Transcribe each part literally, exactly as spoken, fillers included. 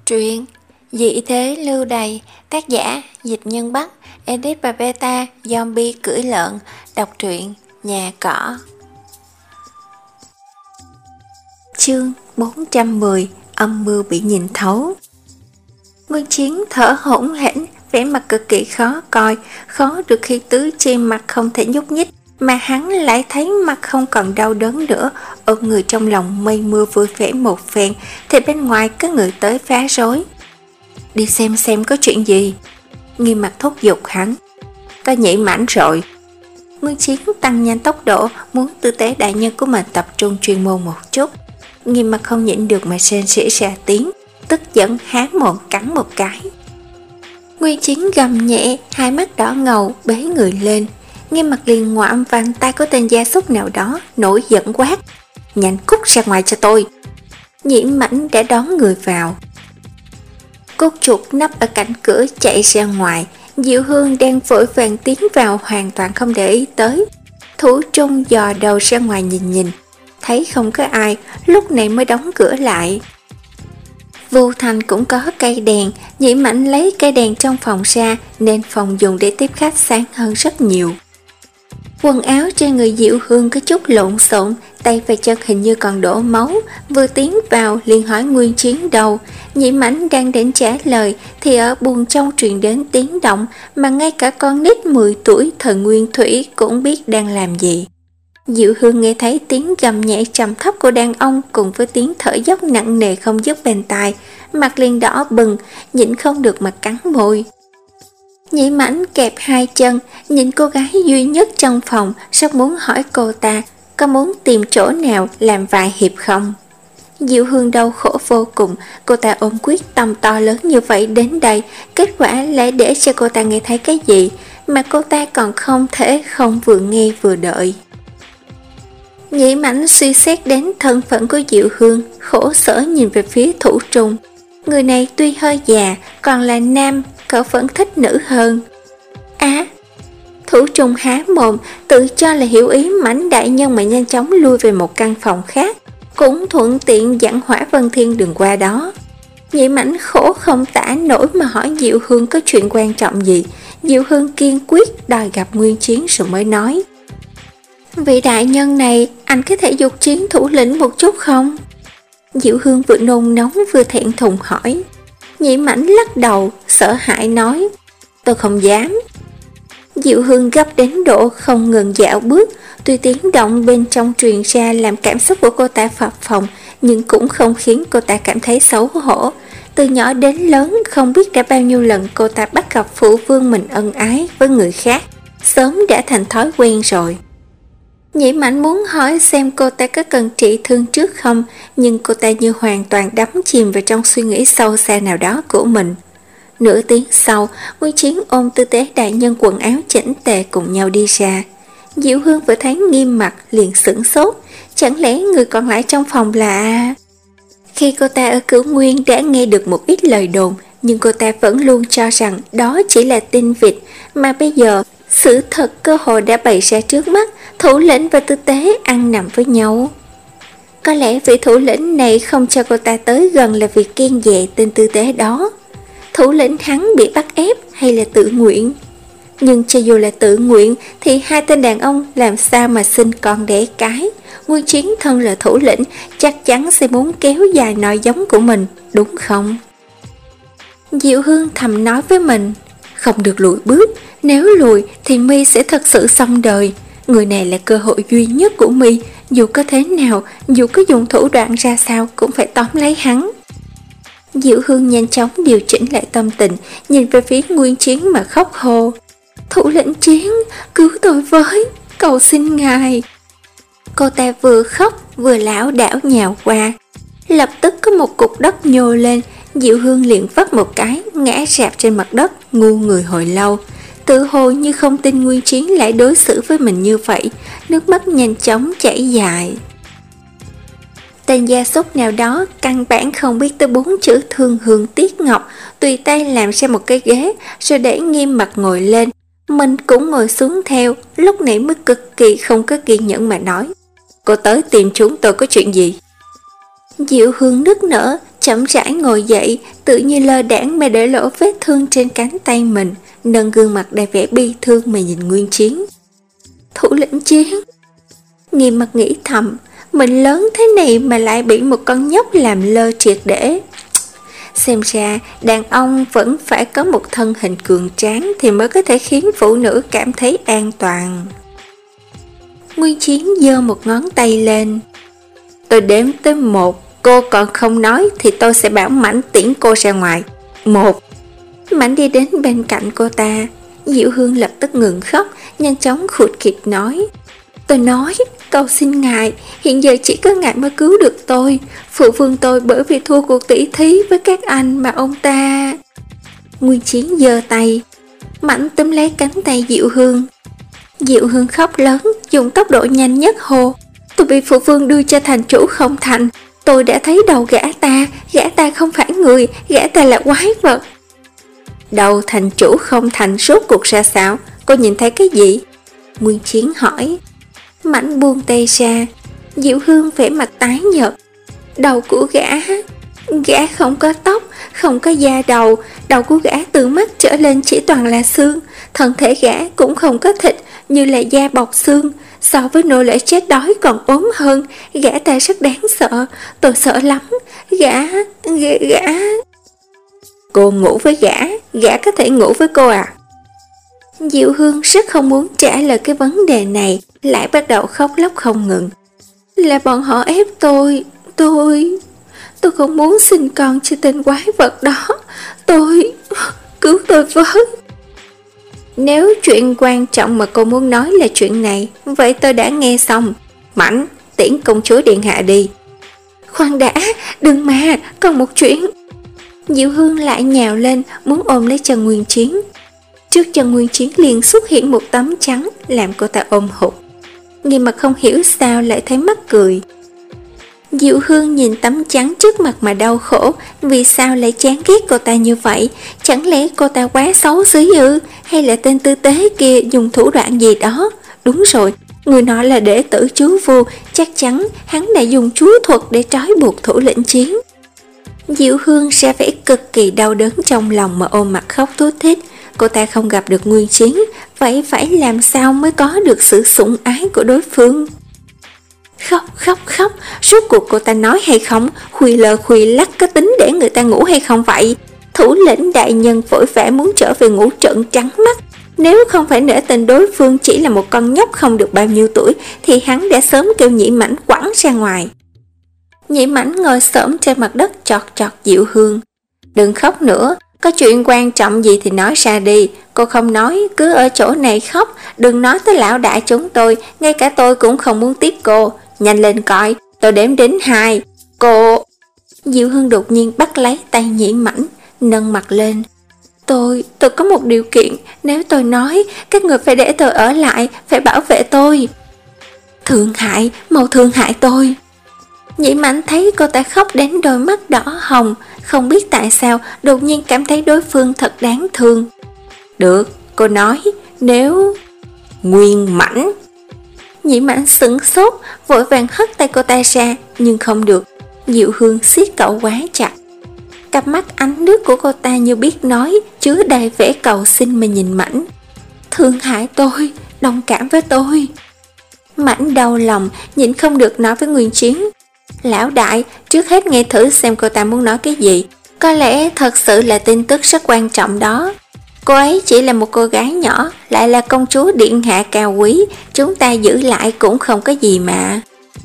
Truyện Dị thế lưu đày, tác giả Dịch Nhân Bắc, edit và beta Zombie cưỡi lợn. Đọc truyện Nhà Cỏ. Chương bốn trăm mười. Âm mưu bị nhìn thấu. Nguyên Chiến thở hổn hển, vẻ mặt cực kỳ khó coi, khó được khi tứ chi mặt không thể nhúc nhích, mà hắn lại thấy mặt không còn đau đớn nữa. Ôm người trong lòng mây mưa vui vẻ một phen, thì bên ngoài có người tới phá rối. Đi xem xem có chuyện gì. Nghiêm mặt thúc giục hắn. Ta nhảy mãnh rồi. Nguyên Chiến tăng nhanh tốc độ, muốn tư tế đại nhân của mình tập trung chuyên môn một chút. Nghiêm mặt không nhịn được mà rên rỉ ra tiếng, tức giận há mồm cắn một cái. Nguyên Chiến gầm nhẹ, hai mắt đỏ ngầu bế người lên. Nghiêm mặt liền ngoạm vành tay của tên gia súc nào đó, nổi giận quát: nhanh cút ra ngoài cho tôi. Nhiễm Mãnh đã đón người vào. Cốt chuột nấp ở cạnh cửa chạy ra ngoài. Diệu Hương đang vội vàng tiến vào, hoàn toàn không để ý tới. Thủ Trung dò đầu ra ngoài nhìn nhìn, thấy không có ai, lúc này mới đóng cửa lại. Vu Thành cũng có cây đèn, Nhiễm Mãnh lấy cây đèn trong phòng ra, nên phòng dùng để tiếp khách sáng hơn rất nhiều. Quần áo trên người Diệu Hương có chút lộn xộn, tay và chân hình như còn đổ máu. Vừa tiến vào liền hỏi Nguyên Chiến đâu. Nhiễm Mãnh đang định trả lời thì ở buồng trong truyền đến tiếng động mà ngay cả con nít mười tuổi thời Nguyên Thủy cũng biết đang làm gì. Diệu Hương nghe thấy tiếng gầm nhẹ trầm thấp của đàn ông cùng với tiếng thở dốc nặng nề không dứt bên tai, mặt liền đỏ bừng, nhịn không được mà cắn môi. Nhiễm Mãnh kẹp hai chân, nhìn cô gái duy nhất trong phòng, sắp muốn hỏi cô ta có muốn tìm chỗ nào làm vài hiệp không. Diệu Hương đau khổ vô cùng, cô ta ôm quyết tâm to lớn như vậy đến đây, kết quả lại để cho cô ta nghe thấy cái gì mà cô ta còn không thể không vừa nghe vừa đợi. Nhiễm Mãnh suy xét đến thân phận của Diệu Hương, khổ sở nhìn về phía Thủ Trung. Người này tuy hơi già, còn là nam, cậu vẫn thích nữ hơn. Á! Thủ Trung há mồm, tự cho là hiểu ý Mãnh đại nhân mà nhanh chóng lui về một căn phòng khác, cũng thuận tiện dặn Hỏa Vân Thiên đừng qua đó. Nhiễm Mãnh khổ không tả nổi mà hỏi Diệu Hương có chuyện quan trọng gì. Diệu Hương kiên quyết đòi gặp Nguyên Chiến rồi mới nói: vị đại nhân này, anh có thể dục chiến thủ lĩnh một chút không? Diệu Hương vừa nôn nóng vừa thẹn thùng hỏi. Nhiễm Mãnh lắc đầu, sợ hãi nói: tôi không dám. Diệu Hương gấp đến độ không ngừng dạo bước, tuy tiếng động bên trong truyền ra làm cảm xúc của cô ta phập phồng, nhưng cũng không khiến cô ta cảm thấy xấu hổ. Từ nhỏ đến lớn, không biết đã bao nhiêu lần cô ta bắt gặp phụ vương mình ân ái với người khác, sớm đã thành thói quen rồi. Nhiễm Mãnh muốn hỏi xem cô ta có cần trị thương trước không, nhưng cô ta như hoàn toàn đắm chìm vào trong suy nghĩ sâu xa nào đó của mình. Nửa tiếng sau, Nguyên Chiến ôm tư tế đại nhân quần áo chỉnh tề cùng nhau đi ra. Diệu Hương vừa thấy Nghiêm mặt liền sửng sốt, chẳng lẽ người còn lại trong phòng là... Khi cô ta ở Cửu Nguyên đã nghe được một ít lời đồn, nhưng cô ta vẫn luôn cho rằng đó chỉ là tin vịt, mà bây giờ sự thật cơ hội đã bày ra trước mắt. Thủ lĩnh và tư tế ăn nằm với nhau. Có lẽ vị thủ lĩnh này không cho cô ta tới gần là vì kiêng dè tên tư tế đó. Thủ lĩnh hắn bị bắt ép hay là tự nguyện? Nhưng cho dù là tự nguyện thì hai tên đàn ông làm sao mà sinh con đẻ cái. Nguyên Chiến thân là thủ lĩnh, chắc chắn sẽ muốn kéo dài nòi giống của mình, đúng không? Diệu Hương thầm nói với mình, không được lùi bước, nếu lùi thì My sẽ thật sự xong đời. Người này là cơ hội duy nhất của My, dù có thế nào, dù có dùng thủ đoạn ra sao cũng phải tóm lấy hắn. Diệu Hương nhanh chóng điều chỉnh lại tâm tình, nhìn về phía Nguyên Chiến mà khóc hô: thủ lĩnh Chiến, cứu tôi với, cầu xin ngài. Cô ta vừa khóc vừa lảo đảo nhào qua. Lập tức có một cục đất nhô lên, Diệu Hương liền vấp một cái, ngã rạp trên mặt đất, ngu người hồi lâu. Tự hồ như không tin Nguyên Chiến lại đối xử với mình như vậy, nước mắt nhanh chóng chảy dài. Tên gia súc nào đó căn bản không biết tới bốn chữ thương hương tiếc ngọc, tùy tay làm ra một cái ghế rồi để Nghiêm mặt ngồi lên. Mình cũng ngồi xuống theo, lúc nãy mới cực kỳ không có kiên nhẫn mà nói: cô tới tìm chúng tôi có chuyện gì? Diệu Hương nức nở, chậm rãi ngồi dậy, tự như lơ đãng mà để lộ vết thương trên cánh tay mình, nâng gương mặt đầy vẻ bi thương mà nhìn Nguyên Chiến. Thủ lĩnh Chiến. Nghiêm mặt nghĩ thầm, mình lớn thế này mà lại bị một con nhóc làm lơ triệt để. Xem ra đàn ông vẫn phải có một thân hình cường tráng thì mới có thể khiến phụ nữ cảm thấy an toàn. Nguyên Chiến giơ một ngón tay lên. Tôi đếm tới một, cô còn không nói thì tôi sẽ bảo Mãnh tiễn cô ra ngoài. Một. Mãnh đi đến bên cạnh cô ta. Diệu Hương lập tức ngừng khóc, nhanh chóng khụt khịt nói. Tôi nói, cầu xin ngài, hiện giờ chỉ có ngài mới cứu được tôi. Phụ vương tôi bởi vì thua cuộc tỷ thí với các anh mà ông ta... Nguyên Chiến giơ tay. Mãnh túm lấy cánh tay Diệu Hương. Diệu Hương khóc lớn, dùng tốc độ nhanh nhất hô. Tôi bị phụ vương đưa cho thành chủ không thành. Tôi đã thấy đầu gã ta, gã ta không phải người, gã ta là quái vật. Đầu thành chủ không thành rốt cuộc ra sao? Cô nhìn thấy cái gì? Nguyên Chiến hỏi. Mãnh buông tay ra. Diệu Hương vẻ mặt tái nhợt. Đầu của gã, gã không có tóc, không có da đầu. Đầu của gã từ mắt trở lên chỉ toàn là xương. Thân thể gã cũng không có thịt, như là da bọc xương. So với nô lệ chết đói còn ốm hơn. Gã ta rất đáng sợ. Tôi sợ lắm. Gã, gã, gã. Cô ngủ với gã, gã có thể ngủ với cô à? Diệu Hương rất không muốn trả lời cái vấn đề này, lại bắt đầu khóc lóc không ngừng. Là bọn họ ép tôi, tôi... Tôi không muốn sinh con cho tên quái vật đó. Tôi... Cứu tôi với. Nếu chuyện quan trọng mà cô muốn nói là chuyện này, vậy tôi đã nghe xong. Mãnh, tiễn công chúa điện hạ đi. Khoan đã, đừng mà, còn một chuyện. Diệu Hương lại nhào lên, muốn ôm lấy Trần Nguyên Chiến. Trước Trần Nguyên Chiến liền xuất hiện một tấm trắng, làm cô ta ôm hụt. Nghiêm mặt không hiểu sao lại thấy mắc cười. Diệu Hương nhìn tấm trắng trước mặt mà đau khổ. Vì sao lại chán ghét cô ta như vậy? Chẳng lẽ cô ta quá xấu xí ư? Hay là tên tư tế kia dùng thủ đoạn gì đó? Đúng rồi, người nọ là đệ tử chú Vu. Chắc chắn hắn đã dùng chú thuật để trói buộc thủ lĩnh Chiến. Diệu Hương ra vẻ cực kỳ đau đớn trong lòng mà ôm mặt khóc thút thít. Cô ta không gặp được Nguyên Chiến, vậy phải làm sao mới có được sự sủng ái của đối phương? Khóc, khóc, khóc, rốt cuộc cô ta nói hay không? Khuy lờ khuy lắc có tính để người ta ngủ hay không vậy? Thủ lĩnh đại nhân vội vã muốn trở về ngủ trận trắng mắt. Nếu không phải nể tình đối phương chỉ là một con nhóc không được bao nhiêu tuổi, thì hắn đã sớm kêu Nhĩ Mãnh quẳng ra ngoài. Nhĩ Mãnh ngồi xổm trên mặt đất chọt chọt Diệu Hương. Đừng khóc nữa, có chuyện quan trọng gì thì nói ra đi. Cô không nói, cứ ở chỗ này khóc. Đừng nói tới lão đại chúng tôi, ngay cả tôi cũng không muốn tiếp cô. Nhanh lên coi, tôi đếm đến hai. Cô... Diệu Hương đột nhiên bắt lấy tay Nhĩ Mãnh, nâng mặt lên. Tôi, tôi có một điều kiện. Nếu tôi nói, các người phải để tôi ở lại, phải bảo vệ tôi. Thương hại, mau thương hại tôi. Nhĩ Mãnh thấy cô ta khóc đến đôi mắt đỏ hồng, không biết tại sao đột nhiên cảm thấy đối phương thật đáng thương. Được, cô nói, nếu... Nguyên Mãnh. Nhĩ Mãnh sửng sốt, vội vàng hất tay cô ta ra, nhưng không được. Diệu Hương siết cậu quá chặt. Cặp mắt ánh nước của cô ta như biết nói, chứa đầy vẻ cầu xin mà nhìn Mãnh. Thương hại tôi, đồng cảm với tôi. Mãnh đau lòng, nhịn không được nói với Nguyên Chiến. Lão đại, trước hết nghe thử xem cô ta muốn nói cái gì. Có lẽ thật sự là tin tức rất quan trọng đó. Cô ấy chỉ là một cô gái nhỏ, lại là công chúa điện hạ cao quý, chúng ta giữ lại cũng không có gì mà.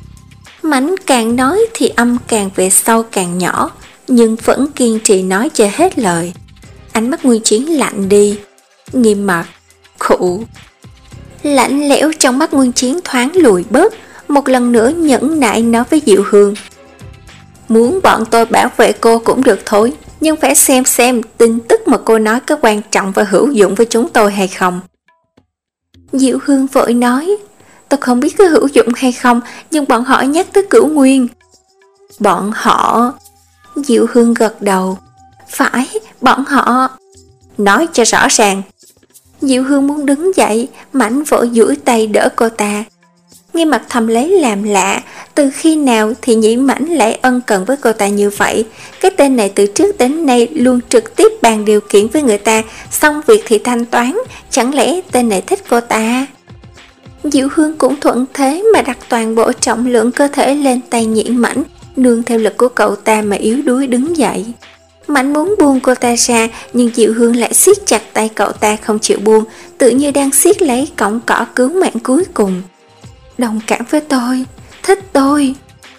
Mãnh càng nói thì âm càng về sau càng nhỏ, nhưng vẫn kiên trì nói cho hết lời. Ánh mắt Nguyên Chiến lạnh đi, nghiêm mặt, khụ. Lạnh lẽo trong mắt Nguyên Chiến thoáng lùi bớt, một lần nữa nhẫn nại nói với Diệu Hương. Muốn bọn tôi bảo vệ cô cũng được thôi, nhưng phải xem xem tin tức mà cô nói có quan trọng và hữu dụng với chúng tôi hay không. Diệu Hương vội nói, tôi không biết có hữu dụng hay không, nhưng bọn họ nhắc tới Cửu Nguyên. Bọn họ... Diệu Hương gật đầu. Phải, bọn họ... Nói cho rõ ràng. Diệu Hương muốn đứng dậy, Mãnh vội duỗi tay đỡ cô ta. Nghiêm Mặc thầm lấy làm lạ, từ khi nào thì Nhĩ Mãnh lại ân cần với cô ta như vậy. Cái tên này từ trước đến nay luôn trực tiếp bàn điều kiện với người ta, xong việc thì thanh toán, chẳng lẽ tên này thích cô ta? Diệu Hương cũng thuận thế mà đặt toàn bộ trọng lượng cơ thể lên tay Nhĩ Mãnh, nương theo lực của cậu ta mà yếu đuối đứng dậy. Mãnh muốn buông cô ta ra, nhưng Diệu Hương lại siết chặt tay cậu ta không chịu buông, tự như đang siết lấy cọng cỏ cứu mạng cuối cùng. Đồng cảm với tôi, thích tôi.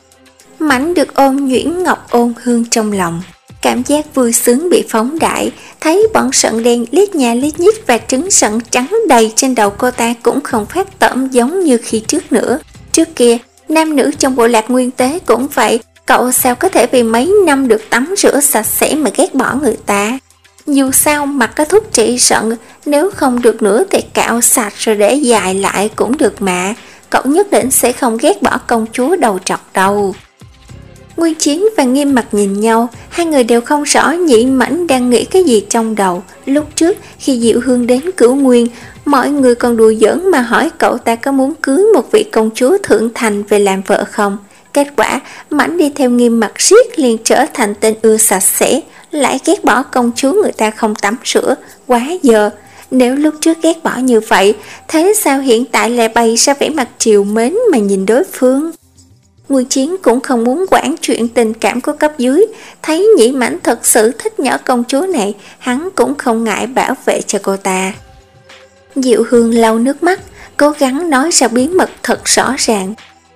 Mãnh được ôm nhuyễn ngọc ôn hương trong lòng, cảm giác vui sướng bị phóng đại, thấy bọn sận đen lít nhà lít nhít và trứng sận trắng đầy trên đầu cô ta cũng không phát tởm giống như khi trước nữa. Trước kia, nam nữ trong bộ lạc nguyên tế cũng vậy, cậu sao có thể vì mấy năm được tắm rửa sạch sẽ mà ghét bỏ người ta. Dù sao mặc cái thuốc trị sận, nếu không được nữa thì cạo sạch rồi để dài lại cũng được mà. Cậu nhất định sẽ không ghét bỏ công chúa đầu trọc đâu. Nguyên Chiến và Nghiêm Mặc nhìn nhau, hai người đều không rõ Nhĩ Mãnh đang nghĩ cái gì trong đầu. Lúc trước khi Diệu Hương đến Cửu Nguyên, mọi người còn đùa giỡn mà hỏi cậu ta có muốn cưới một vị công chúa thượng thành về làm vợ không. Kết quả Mãnh đi theo Nghiêm Mặc riết liền trở thành tên ưa sạch sẽ, lại ghét bỏ công chúa người ta không tắm rửa, quá giờ. Nếu lúc trước ghét bỏ như vậy, thế sao hiện tại lại bày ra vẻ mặt trìu mến mà nhìn đối phương? Nguyên Chiến cũng không muốn quản chuyện tình cảm của cấp dưới, thấy Nhĩ Mãnh thật sự thích nhỏ công chúa này, hắn cũng không ngại bảo vệ cho cô ta. Diệu Hương lau nước mắt, cố gắng nói ra bí mật thật rõ ràng.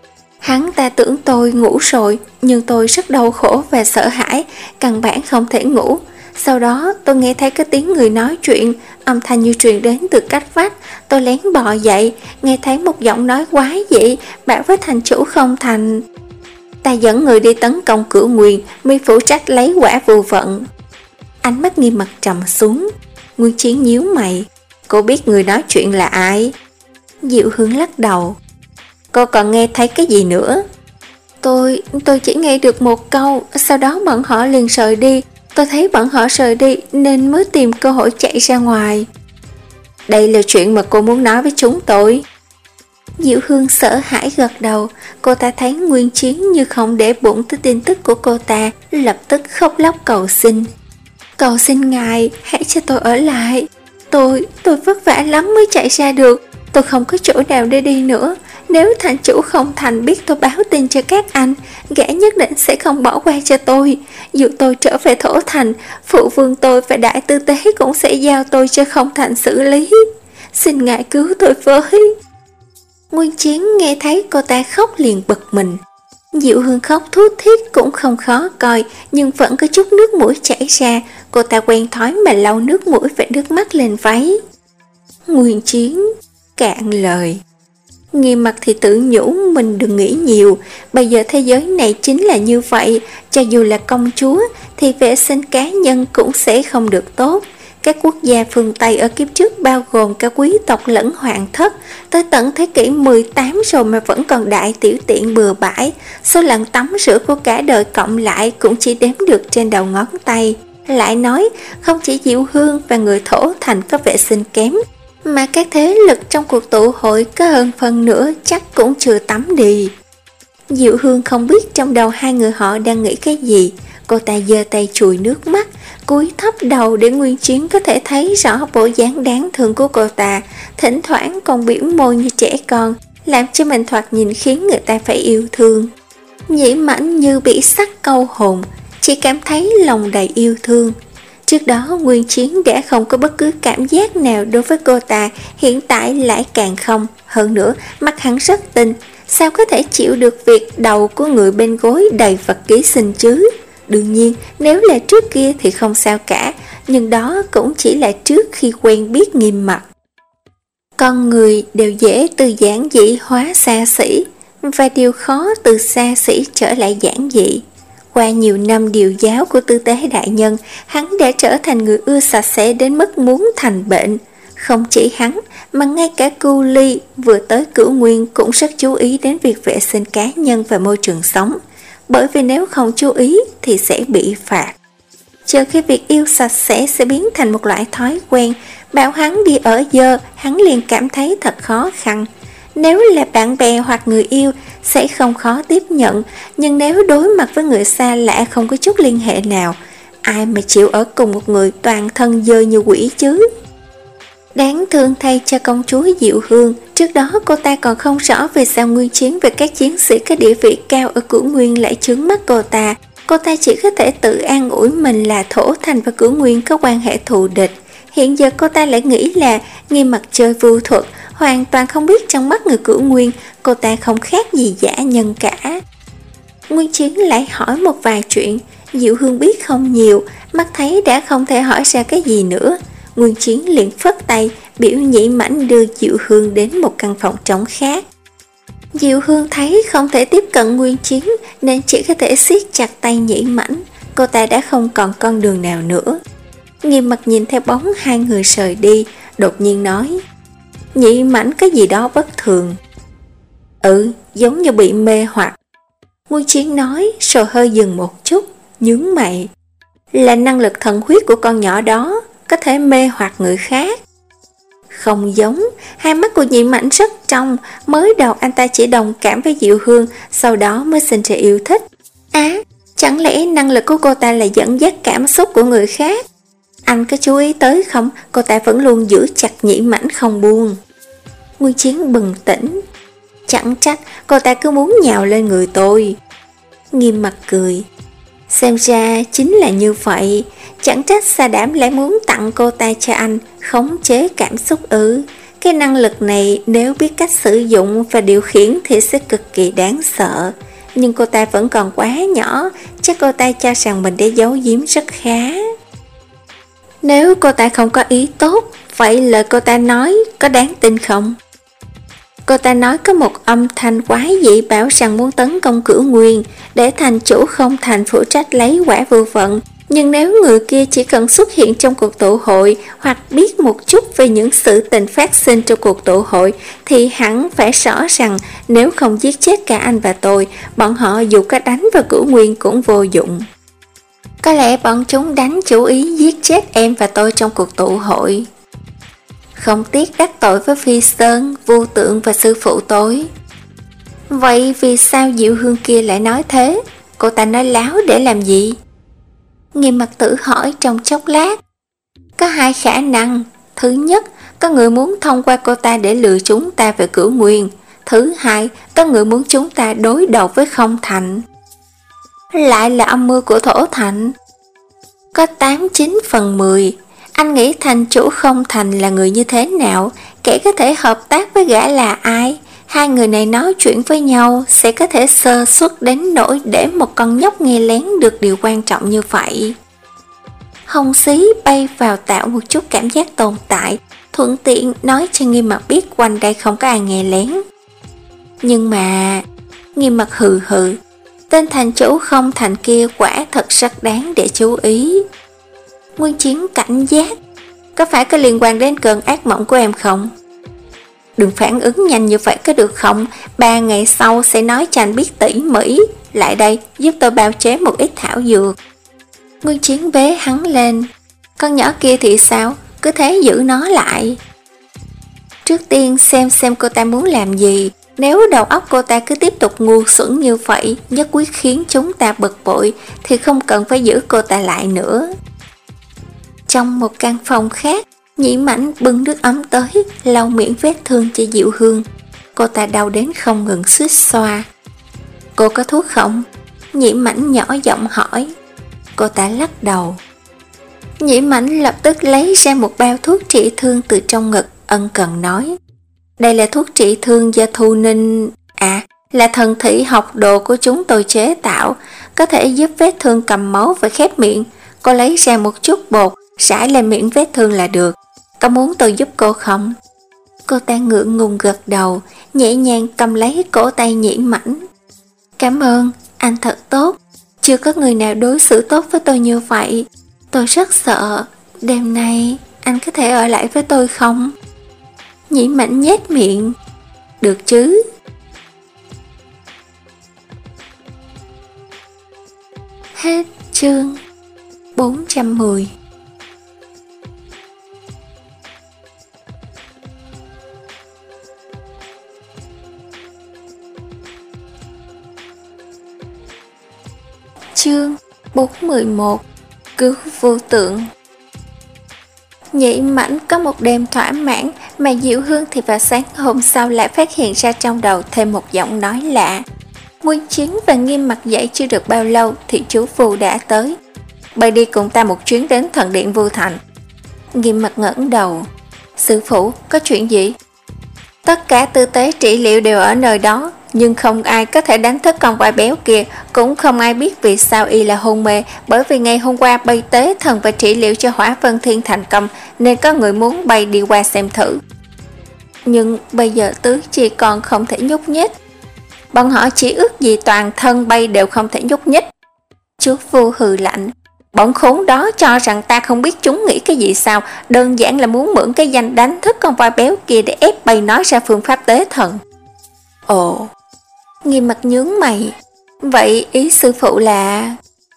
Hắn ta tưởng tôi ngủ rồi, nhưng tôi rất đau khổ và sợ hãi, căn bản không thể ngủ. Sau đó tôi nghe thấy cái tiếng người nói chuyện, âm thanh như truyền đến từ cách vách. Tôi lén bò dậy, nghe thấy một giọng nói quái dị, bảo với thành chủ không thành ta dẫn người đi tấn công Cửu Nguyên, mi phụ trách lấy quả vù vận. Ánh mắt Nghiêm Mặc trầm xuống. Nguyên Chiến nhíu mày, cô biết người nói chuyện là ai? Diệu Hương lắc đầu. Cô còn nghe thấy cái gì nữa? Tôi, tôi chỉ nghe được một câu, sau đó bọn họ liền rời đi. Tôi thấy bọn họ rời đi nên mới tìm cơ hội chạy ra ngoài. Đây là chuyện mà cô muốn nói với chúng tôi. Diệu Hương sợ hãi gật đầu. Cô ta thấy Nguyên Chiến như không để bụng tới tin tức của cô ta, lập tức khóc lóc cầu xin. Cầu xin ngài, hãy cho tôi ở lại. Tôi, tôi vất vả lắm mới chạy ra được. Tôi không có chỗ nào để đi nữa. Nếu thành chủ không thành biết tôi báo tin cho các anh, gã nhất định sẽ không bỏ qua cho tôi. Dù tôi trở về Thổ Thành, phụ vương tôi và đại tư tế cũng sẽ giao tôi cho không thành xử lý. Xin ngài cứu tôi với. Nguyên Chiến nghe thấy cô ta khóc liền bực mình. Diệu Hương khóc thút thít cũng không khó coi, nhưng vẫn có chút nước mũi chảy ra. Cô ta quen thói mà lau nước mũi và nước mắt lên váy. Nguyên Chiến cạn lời. Nghiêm Mặc thì tự nhủ mình đừng nghĩ nhiều, bây giờ thế giới này chính là như vậy, cho dù là công chúa thì vệ sinh cá nhân cũng sẽ không được tốt. Các quốc gia phương Tây ở kiếp trước bao gồm cả quý tộc lẫn hoàng thất, tới tận thế kỷ mười tám rồi mà vẫn còn đại tiểu tiện bừa bãi, số lần tắm rửa của cả đời cộng lại cũng chỉ đếm được trên đầu ngón tay. Lại nói, không chỉ Diệu Hương và người Thổ Thành có vệ sinh kém, mà các thế lực trong cuộc tụ hội có hơn phần nữa chắc cũng chưa tắm đi. Diệu Hương không biết trong đầu hai người họ đang nghĩ cái gì. Cô ta giơ tay chùi nước mắt, cúi thấp đầu để Nguyên Chiến có thể thấy rõ bộ dáng đáng thương của cô ta, thỉnh thoảng còn biểu môi như trẻ con, làm cho mình thoạt nhìn khiến người ta phải yêu thương. Nhĩ Mãnh như bị sắc câu hồn, chỉ cảm thấy lòng đầy yêu thương. Trước đó Nguyên Chiến đã không có bất cứ cảm giác nào đối với cô ta, hiện tại lại càng không. Hơn nữa, mắt hắn rất tinh, sao có thể chịu được việc đầu của người bên gối đầy vật ký sinh chứ? Đương nhiên, nếu là trước kia thì không sao cả, nhưng đó cũng chỉ là trước khi quen biết Nghiêm Mặc. Con người đều dễ từ giản dị hóa xa xỉ, và điều khó từ xa xỉ trở lại giản dị. Qua nhiều năm điều giáo của tư tế đại nhân, hắn đã trở thành người ưa sạch sẽ đến mức muốn thành bệnh. Không chỉ hắn, mà ngay cả Cưu Ly vừa tới Cửu Nguyên cũng rất chú ý đến việc vệ sinh cá nhân và môi trường sống, bởi vì nếu không chú ý thì sẽ bị phạt. Chờ khi việc yêu sạch sẽ sẽ biến thành một loại thói quen, bảo hắn đi ở dơ, hắn liền cảm thấy thật khó khăn. Nếu là bạn bè hoặc người yêu sẽ không khó tiếp nhận, nhưng nếu đối mặt với người xa lạ không có chút liên hệ nào, ai mà chịu ở cùng một người toàn thân dơ như quỷ chứ? Đáng thương thay cho công chúa Diệu Hương, trước đó cô ta còn không rõ vì sao Nguyên Chiến về các chiến sĩ có địa vị cao ở Cửu Nguyên lại chướng mắt cô ta. Cô ta chỉ có thể tự an ủi mình là Thổ Thành và Cửu Nguyên có quan hệ thù địch. Hiện giờ cô ta lại nghĩ là Nghiêm Mặc chơi vu thuật, hoàn toàn không biết trong mắt người Cửu Nguyên cô ta không khác gì dã nhân cả. Nguyên Chiến lại hỏi một vài chuyện, Diệu Hương biết không nhiều, mắt thấy đã không thể hỏi ra cái gì nữa. Nguyên Chiến liền phất tay biểu Nhĩ Mãnh đưa Diệu Hương đến một căn phòng trống khác. Diệu Hương thấy không thể tiếp cận Nguyên Chiến nên chỉ có thể siết chặt tay Nhĩ Mãnh. Cô ta đã không còn con đường nào nữa. Nghiêm Mặc nhìn theo bóng hai người rời đi, đột nhiên nói: Nhĩ Mãnh có gì đó bất thường. Ừ, giống như bị mê hoặc. Nguyên Chiến nói rồi hơi dừng một chút, nhướng mày. Là năng lực thần huyết của con nhỏ đó, có thể mê hoặc người khác. Không giống, hai mắt của Nhĩ Mãnh rất trong, mới đầu anh ta chỉ đồng cảm với Diệu Hương, sau đó mới sinh ra yêu thích. Á, à, chẳng lẽ năng lực của cô ta là dẫn dắt cảm xúc của người khác? Anh có chú ý tới không, cô ta vẫn luôn giữ chặt Nhĩ Mãnh không buông. Nguyên Chiến bừng tỉnh. Chẳng trách cô ta cứ muốn nhào lên người tôi. Nghiêm Mặc cười. Xem ra chính là như vậy. Chẳng trách Sa Đảm lại muốn tặng cô ta cho anh, khống chế cảm xúc ư. Cái năng lực này nếu biết cách sử dụng và điều khiển thì sẽ cực kỳ đáng sợ. Nhưng cô ta vẫn còn quá nhỏ, chắc cô ta cho rằng mình đã giấu giếm rất khá. Nếu cô ta không có ý tốt, vậy lời cô ta nói có đáng tin không? Cô ta nói có một âm thanh quái dị bảo rằng muốn tấn công Cửu Nguyên để thành chủ không thành phụ trách lấy quả vô vận. Nhưng nếu người kia chỉ cần xuất hiện trong cuộc tụ hội hoặc biết một chút về những sự tình phát sinh trong cuộc tụ hội thì hẳn phải rõ rằng nếu không giết chết cả anh và tôi, bọn họ dù có đánh vào Cửu Nguyên cũng vô dụng. Có lẽ bọn chúng đánh chủ ý giết chết em và tôi trong cuộc tụ hội. Không tiếc đắc tội với Phi Sơn, Vô Tượng và sư phụ tôi. Vậy vì sao Diệu Hương kia lại nói thế? Cô ta nói láo để làm gì? Nghiêm Mặc tự hỏi trong chốc lát. Có hai khả năng. Thứ nhất, có người muốn thông qua cô ta để lừa chúng ta về Cửu Nguyên. Thứ hai, có người muốn chúng ta đối đầu với Không Thành. Lại là âm mưu của Thổ Thành. Có tám chín phần mười. Anh nghĩ thành chủ Không Thành là người như thế nào? Kẻ có thể hợp tác với gã là ai? Hai người này nói chuyện với nhau sẽ có thể sơ suất đến nỗi để một con nhóc nghe lén được điều quan trọng như vậy. Hồng Xí bay vào tạo một chút cảm giác tồn tại, thuận tiện nói cho Nghiêm Mặc biết quanh đây không có ai nghe lén. Nhưng mà... Nghiêm Mặc hừ hừ, tên thành chủ Không Thành kia quả thật rất đáng để chú ý. Nguyên Chiến cảnh giác. Có phải có liên quan đến cơn ác mộng của em không? Đừng phản ứng nhanh như vậy có được không? Ba ngày sau sẽ nói cho anh biết tỉ mỉ. Lại đây, giúp tôi bào chế một ít thảo dược. Nguyên Chiến bế hắn lên. Con nhỏ kia thì sao? Cứ thế giữ nó lại. Trước tiên xem xem cô ta muốn làm gì. Nếu đầu óc cô ta cứ tiếp tục ngu xuẩn như vậy, nhất quyết khiến chúng ta bực bội, thì không cần phải giữ cô ta lại nữa. Trong một căn phòng khác, Nhĩ Mãnh bưng nước ấm tới, lau miệng vết thương cho Diệu Hương. Cô ta đau đến không ngừng xuýt xoa. Cô có thuốc không? Nhĩ Mãnh nhỏ giọng hỏi. Cô ta lắc đầu. Nhĩ Mãnh lập tức lấy ra một bao thuốc trị thương từ trong ngực, ân cần nói. Đây là thuốc trị thương do Thu Ninh... À, là thần thủy học đồ của chúng tôi chế tạo, có thể giúp vết thương cầm máu và khép miệng. Cô lấy ra một chút bột, rải lên miệng vết thương là được. Có muốn tôi giúp cô không? Cô ta ngượng ngùng gật đầu, nhẹ nhàng cầm lấy cổ tay Nhĩ Mãnh. Cảm ơn, anh thật tốt. Chưa có người nào đối xử tốt với tôi như vậy. Tôi rất sợ. Đêm nay anh có thể ở lại với tôi không? Nhĩ Mãnh nhếch miệng. Được chứ. Hết chương bốn trăm mười. Chương bốn mươi mốt Cứu vô tượng. Nhị Mãnh có một đêm thỏa mãn, mà Diệu Hương thì vào sáng hôm sau lại phát hiện ra trong đầu thêm một giọng nói lạ. Nguyên Chiến và Nghiêm Mặc dậy chưa được bao lâu thì chú Phu đã tới. Bay đi cùng ta một chuyến đến thần điện Vu Thành. Nghiêm Mặc ngẩng đầu. Sư phụ, có chuyện gì? Tất cả tư tế trị liệu đều ở nơi đó, nhưng không ai có thể đánh thức con voi béo kia, cũng không ai biết vì sao y là hôn mê, bởi vì ngày hôm qua bay tế thần và trị liệu cho Hỏa Vân Thiên thành công, nên có người muốn bay đi qua xem thử. Nhưng bây giờ tứ chi còn không thể nhúc nhích. Bọn họ chỉ ước gì toàn thân bay đều không thể nhúc nhích. Chú Phu hừ lạnh. Bọn khốn đó cho rằng ta không biết chúng nghĩ cái gì sao, đơn giản là muốn mượn cái danh đánh thức con voi béo kia để ép bay nói ra phương pháp tế thần. Ồ, Nghiêm Mặc nhướng mày. Vậy ý sư phụ là...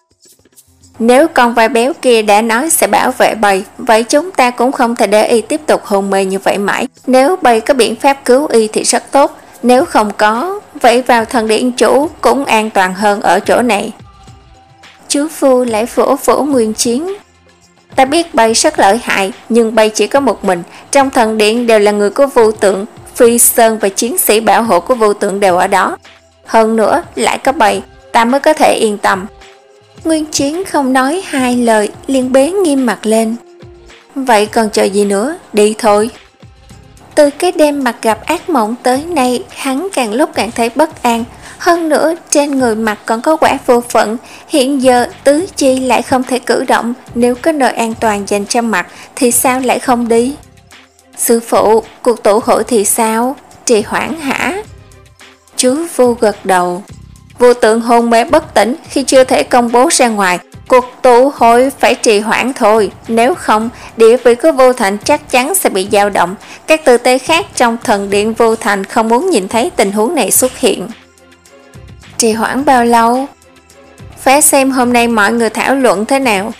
Nếu con voi béo kia đã nói sẽ bảo vệ bầy, vậy chúng ta cũng không thể để y tiếp tục hôn mê như vậy mãi. Nếu bầy có biện pháp cứu y thì rất tốt, nếu không có, vậy vào thần điện chủ cũng an toàn hơn ở chỗ này. Chú Phu lại vỗ vỗ Nguyên Chiến. Ta biết bầy rất lợi hại, nhưng bầy chỉ có một mình, trong thần điện đều là người của Vô Tượng, Phi Sơn và chiến sĩ bảo hộ của Vô Tượng đều ở đó. Hơn nữa, lại có bầy, ta mới có thể yên tâm. Nguyên Chiến không nói hai lời, liền bế Nghiêm Mặc lên. Vậy còn chờ gì nữa, đi thôi. Từ cái đêm mặt gặp ác mộng tới nay, hắn càng lúc càng thấy bất an. Hơn nữa, trên người Mặt còn có quả vô phận, hiện giờ tứ chi lại không thể cử động, nếu có nơi an toàn dành cho Mặt thì sao lại không đi? Sư phụ, cuộc tụ hội thì sao? Trì hoãn hả? Chú Vu gật đầu. Vô Tượng hôn mê bất tỉnh, khi chưa thể công bố ra ngoài, cuộc tụ hội phải trì hoãn thôi, nếu không, địa vị của Vô Thành chắc chắn sẽ bị dao động. Các tư tế khác trong thần điện Vô Thành không muốn nhìn thấy tình huống này xuất hiện. Trì hoãn bao lâu? Phải xem hôm nay mọi người thảo luận thế nào.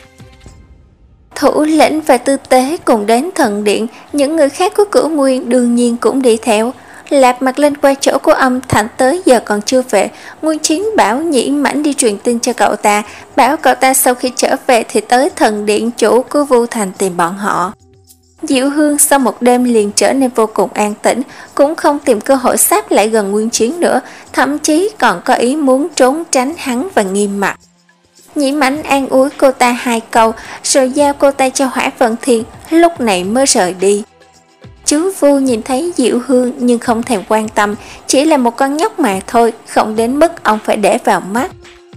Thủ lĩnh và tư tế cùng đến thần điện, những người khác của Cửu Nguyên đương nhiên cũng đi theo. Lạp Mặt lên qua chỗ của Âm Thành tới giờ còn chưa về. Nguyên Chiến bảo Nhĩ Mãnh đi truyền tin cho cậu ta, bảo cậu ta sau khi trở về thì tới thần điện chủ của Vu Thành tìm bọn họ. Diệu Hương sau một đêm liền trở nên vô cùng an tĩnh, cũng không tìm cơ hội sáp lại gần Nguyên Chiến nữa, thậm chí còn có ý muốn trốn tránh hắn và Nghiêm Mặc. Nhĩ Mãnh an ủi cô ta hai câu, rồi giao cô ta cho Hỏa Vân Thiên, lúc này mới rời đi. Chú Vu nhìn thấy Diệu Hương nhưng không thèm quan tâm, chỉ là một con nhóc mà thôi, không đến mức ông phải để vào mắt.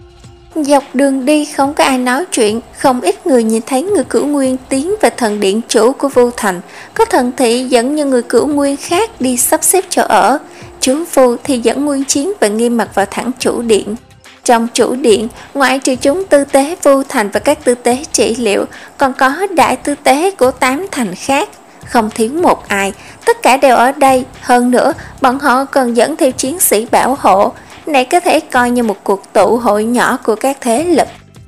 Dọc đường đi không có ai nói chuyện, không ít người nhìn thấy người Cửu Nguyên tiến về thần điện chủ của Vu Thành, có thần thị dẫn những người Cửu Nguyên khác đi sắp xếp chỗ ở, chú Vu thì dẫn Nguyên Chiến và Nghiêm Mặc vào thẳng chủ điện. Trong chủ điện, ngoại trừ chúng tư tế Vu Thành và các tư tế trị liệu, còn có đại tư tế của tám thành khác, không thiếu một ai, tất cả đều ở đây, hơn nữa bọn họ còn dẫn theo chiến sĩ bảo hộ. Này có thể coi như một cuộc tụ hội nhỏ của các thế lực.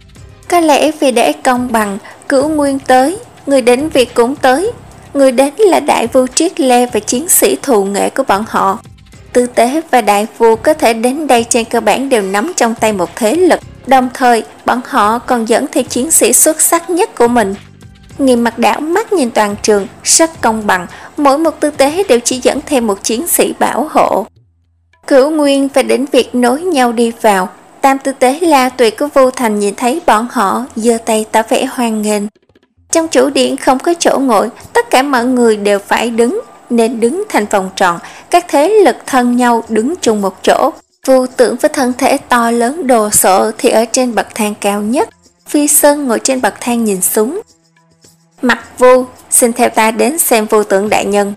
Có lẽ vì để công bằng, Cửu Nguyên tới, người đến Việt cũng tới. Người đến là đại vua Triết Lê và chiến sĩ thù nghệ của bọn họ. Tư tế và đại vua có thể đến đây trên cơ bản đều nắm trong tay một thế lực. Đồng thời, bọn họ còn dẫn theo chiến sĩ xuất sắc nhất của mình. Nghiêm Mặc đảo mắt nhìn toàn trường, rất công bằng, mỗi một tư tế đều chỉ dẫn theo một chiến sĩ bảo hộ. Cửu Nguyên và Đỉnh Việt nối nhau đi vào, tam tư tế La Tuyệt của Vu Thành nhìn thấy bọn họ, giơ tay tỏ vẻ hoan nghênh. Trong chủ điện không có chỗ ngồi, tất cả mọi người đều phải đứng, nên đứng thành vòng tròn, các thế lực thân nhau đứng chung một chỗ. Vu Tượng với thân thể to lớn đồ sộ thì ở trên bậc thang cao nhất, Phi Sơn ngồi trên bậc thang nhìn xuống. Mặt Vu, xin theo ta đến xem Vô Tượng đại nhân.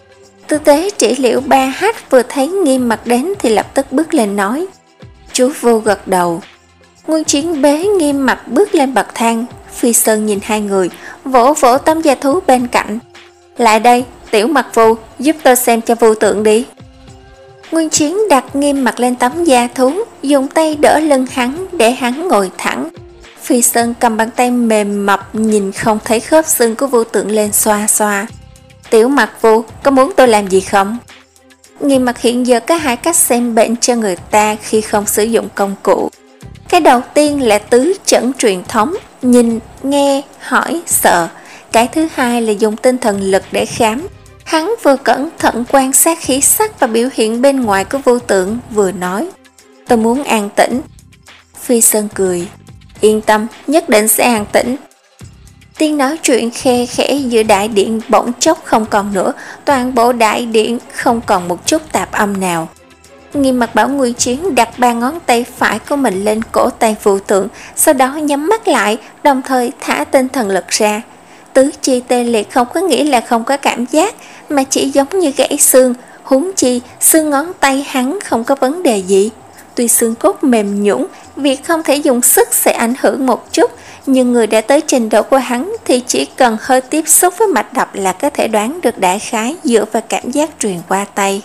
Tư tế trị liệu ba h vừa thấy Nghiêm Mặc đến thì lập tức bước lên nói. Chú Vu gật đầu. Nguyên Chiến bế Nghiêm Mặc bước lên bậc thang. Phi Sơn nhìn hai người, vỗ vỗ tấm da thú bên cạnh. Lại đây, tiểu Mặc Vu, giúp tôi xem cho Vô Tượng đi. Nguyên Chiến đặt Nghiêm Mặc lên tấm da thú, dùng tay đỡ lưng hắn để hắn ngồi thẳng. Phi Sơn cầm bàn tay mềm mập nhìn không thấy khớp xương của Vô Tượng lên xoa xoa. Tiểu Mặc Vu, có muốn tôi làm gì không? Nghiêm Mặc hiện giờ có hai cách xem bệnh cho người ta khi không sử dụng công cụ. Cái đầu tiên là tứ chẩn truyền thống, nhìn, nghe, hỏi, sợ. Cái thứ hai là dùng tinh thần lực để khám. Hắn vừa cẩn thận quan sát khí sắc và biểu hiện bên ngoài của Vô Tượng, vừa nói: tôi muốn an tĩnh. Phi Sơn cười: yên tâm, nhất định sẽ an tĩnh. Tiếng nói chuyện khe khẽ giữa đại điện bỗng chốc không còn nữa, toàn bộ đại điện không còn một chút tạp âm nào. Nghiêm Mặt bảo Nguyên Chiến đặt ba ngón tay phải của mình lên cổ tay Vô Tượng, sau đó nhắm mắt lại, đồng thời thả tinh thần lực ra. Tứ chi tê liệt không có nghĩa là không có cảm giác, mà chỉ giống như gãy xương, huống chi xương ngón tay hắn không có vấn đề gì. Tuy xương cốt mềm nhũn, việc không thể dùng sức sẽ ảnh hưởng một chút, nhưng người đã tới trình độ của hắn thì chỉ cần hơi tiếp xúc với mạch đập là có thể đoán được đại khái dựa vào cảm giác truyền qua tay.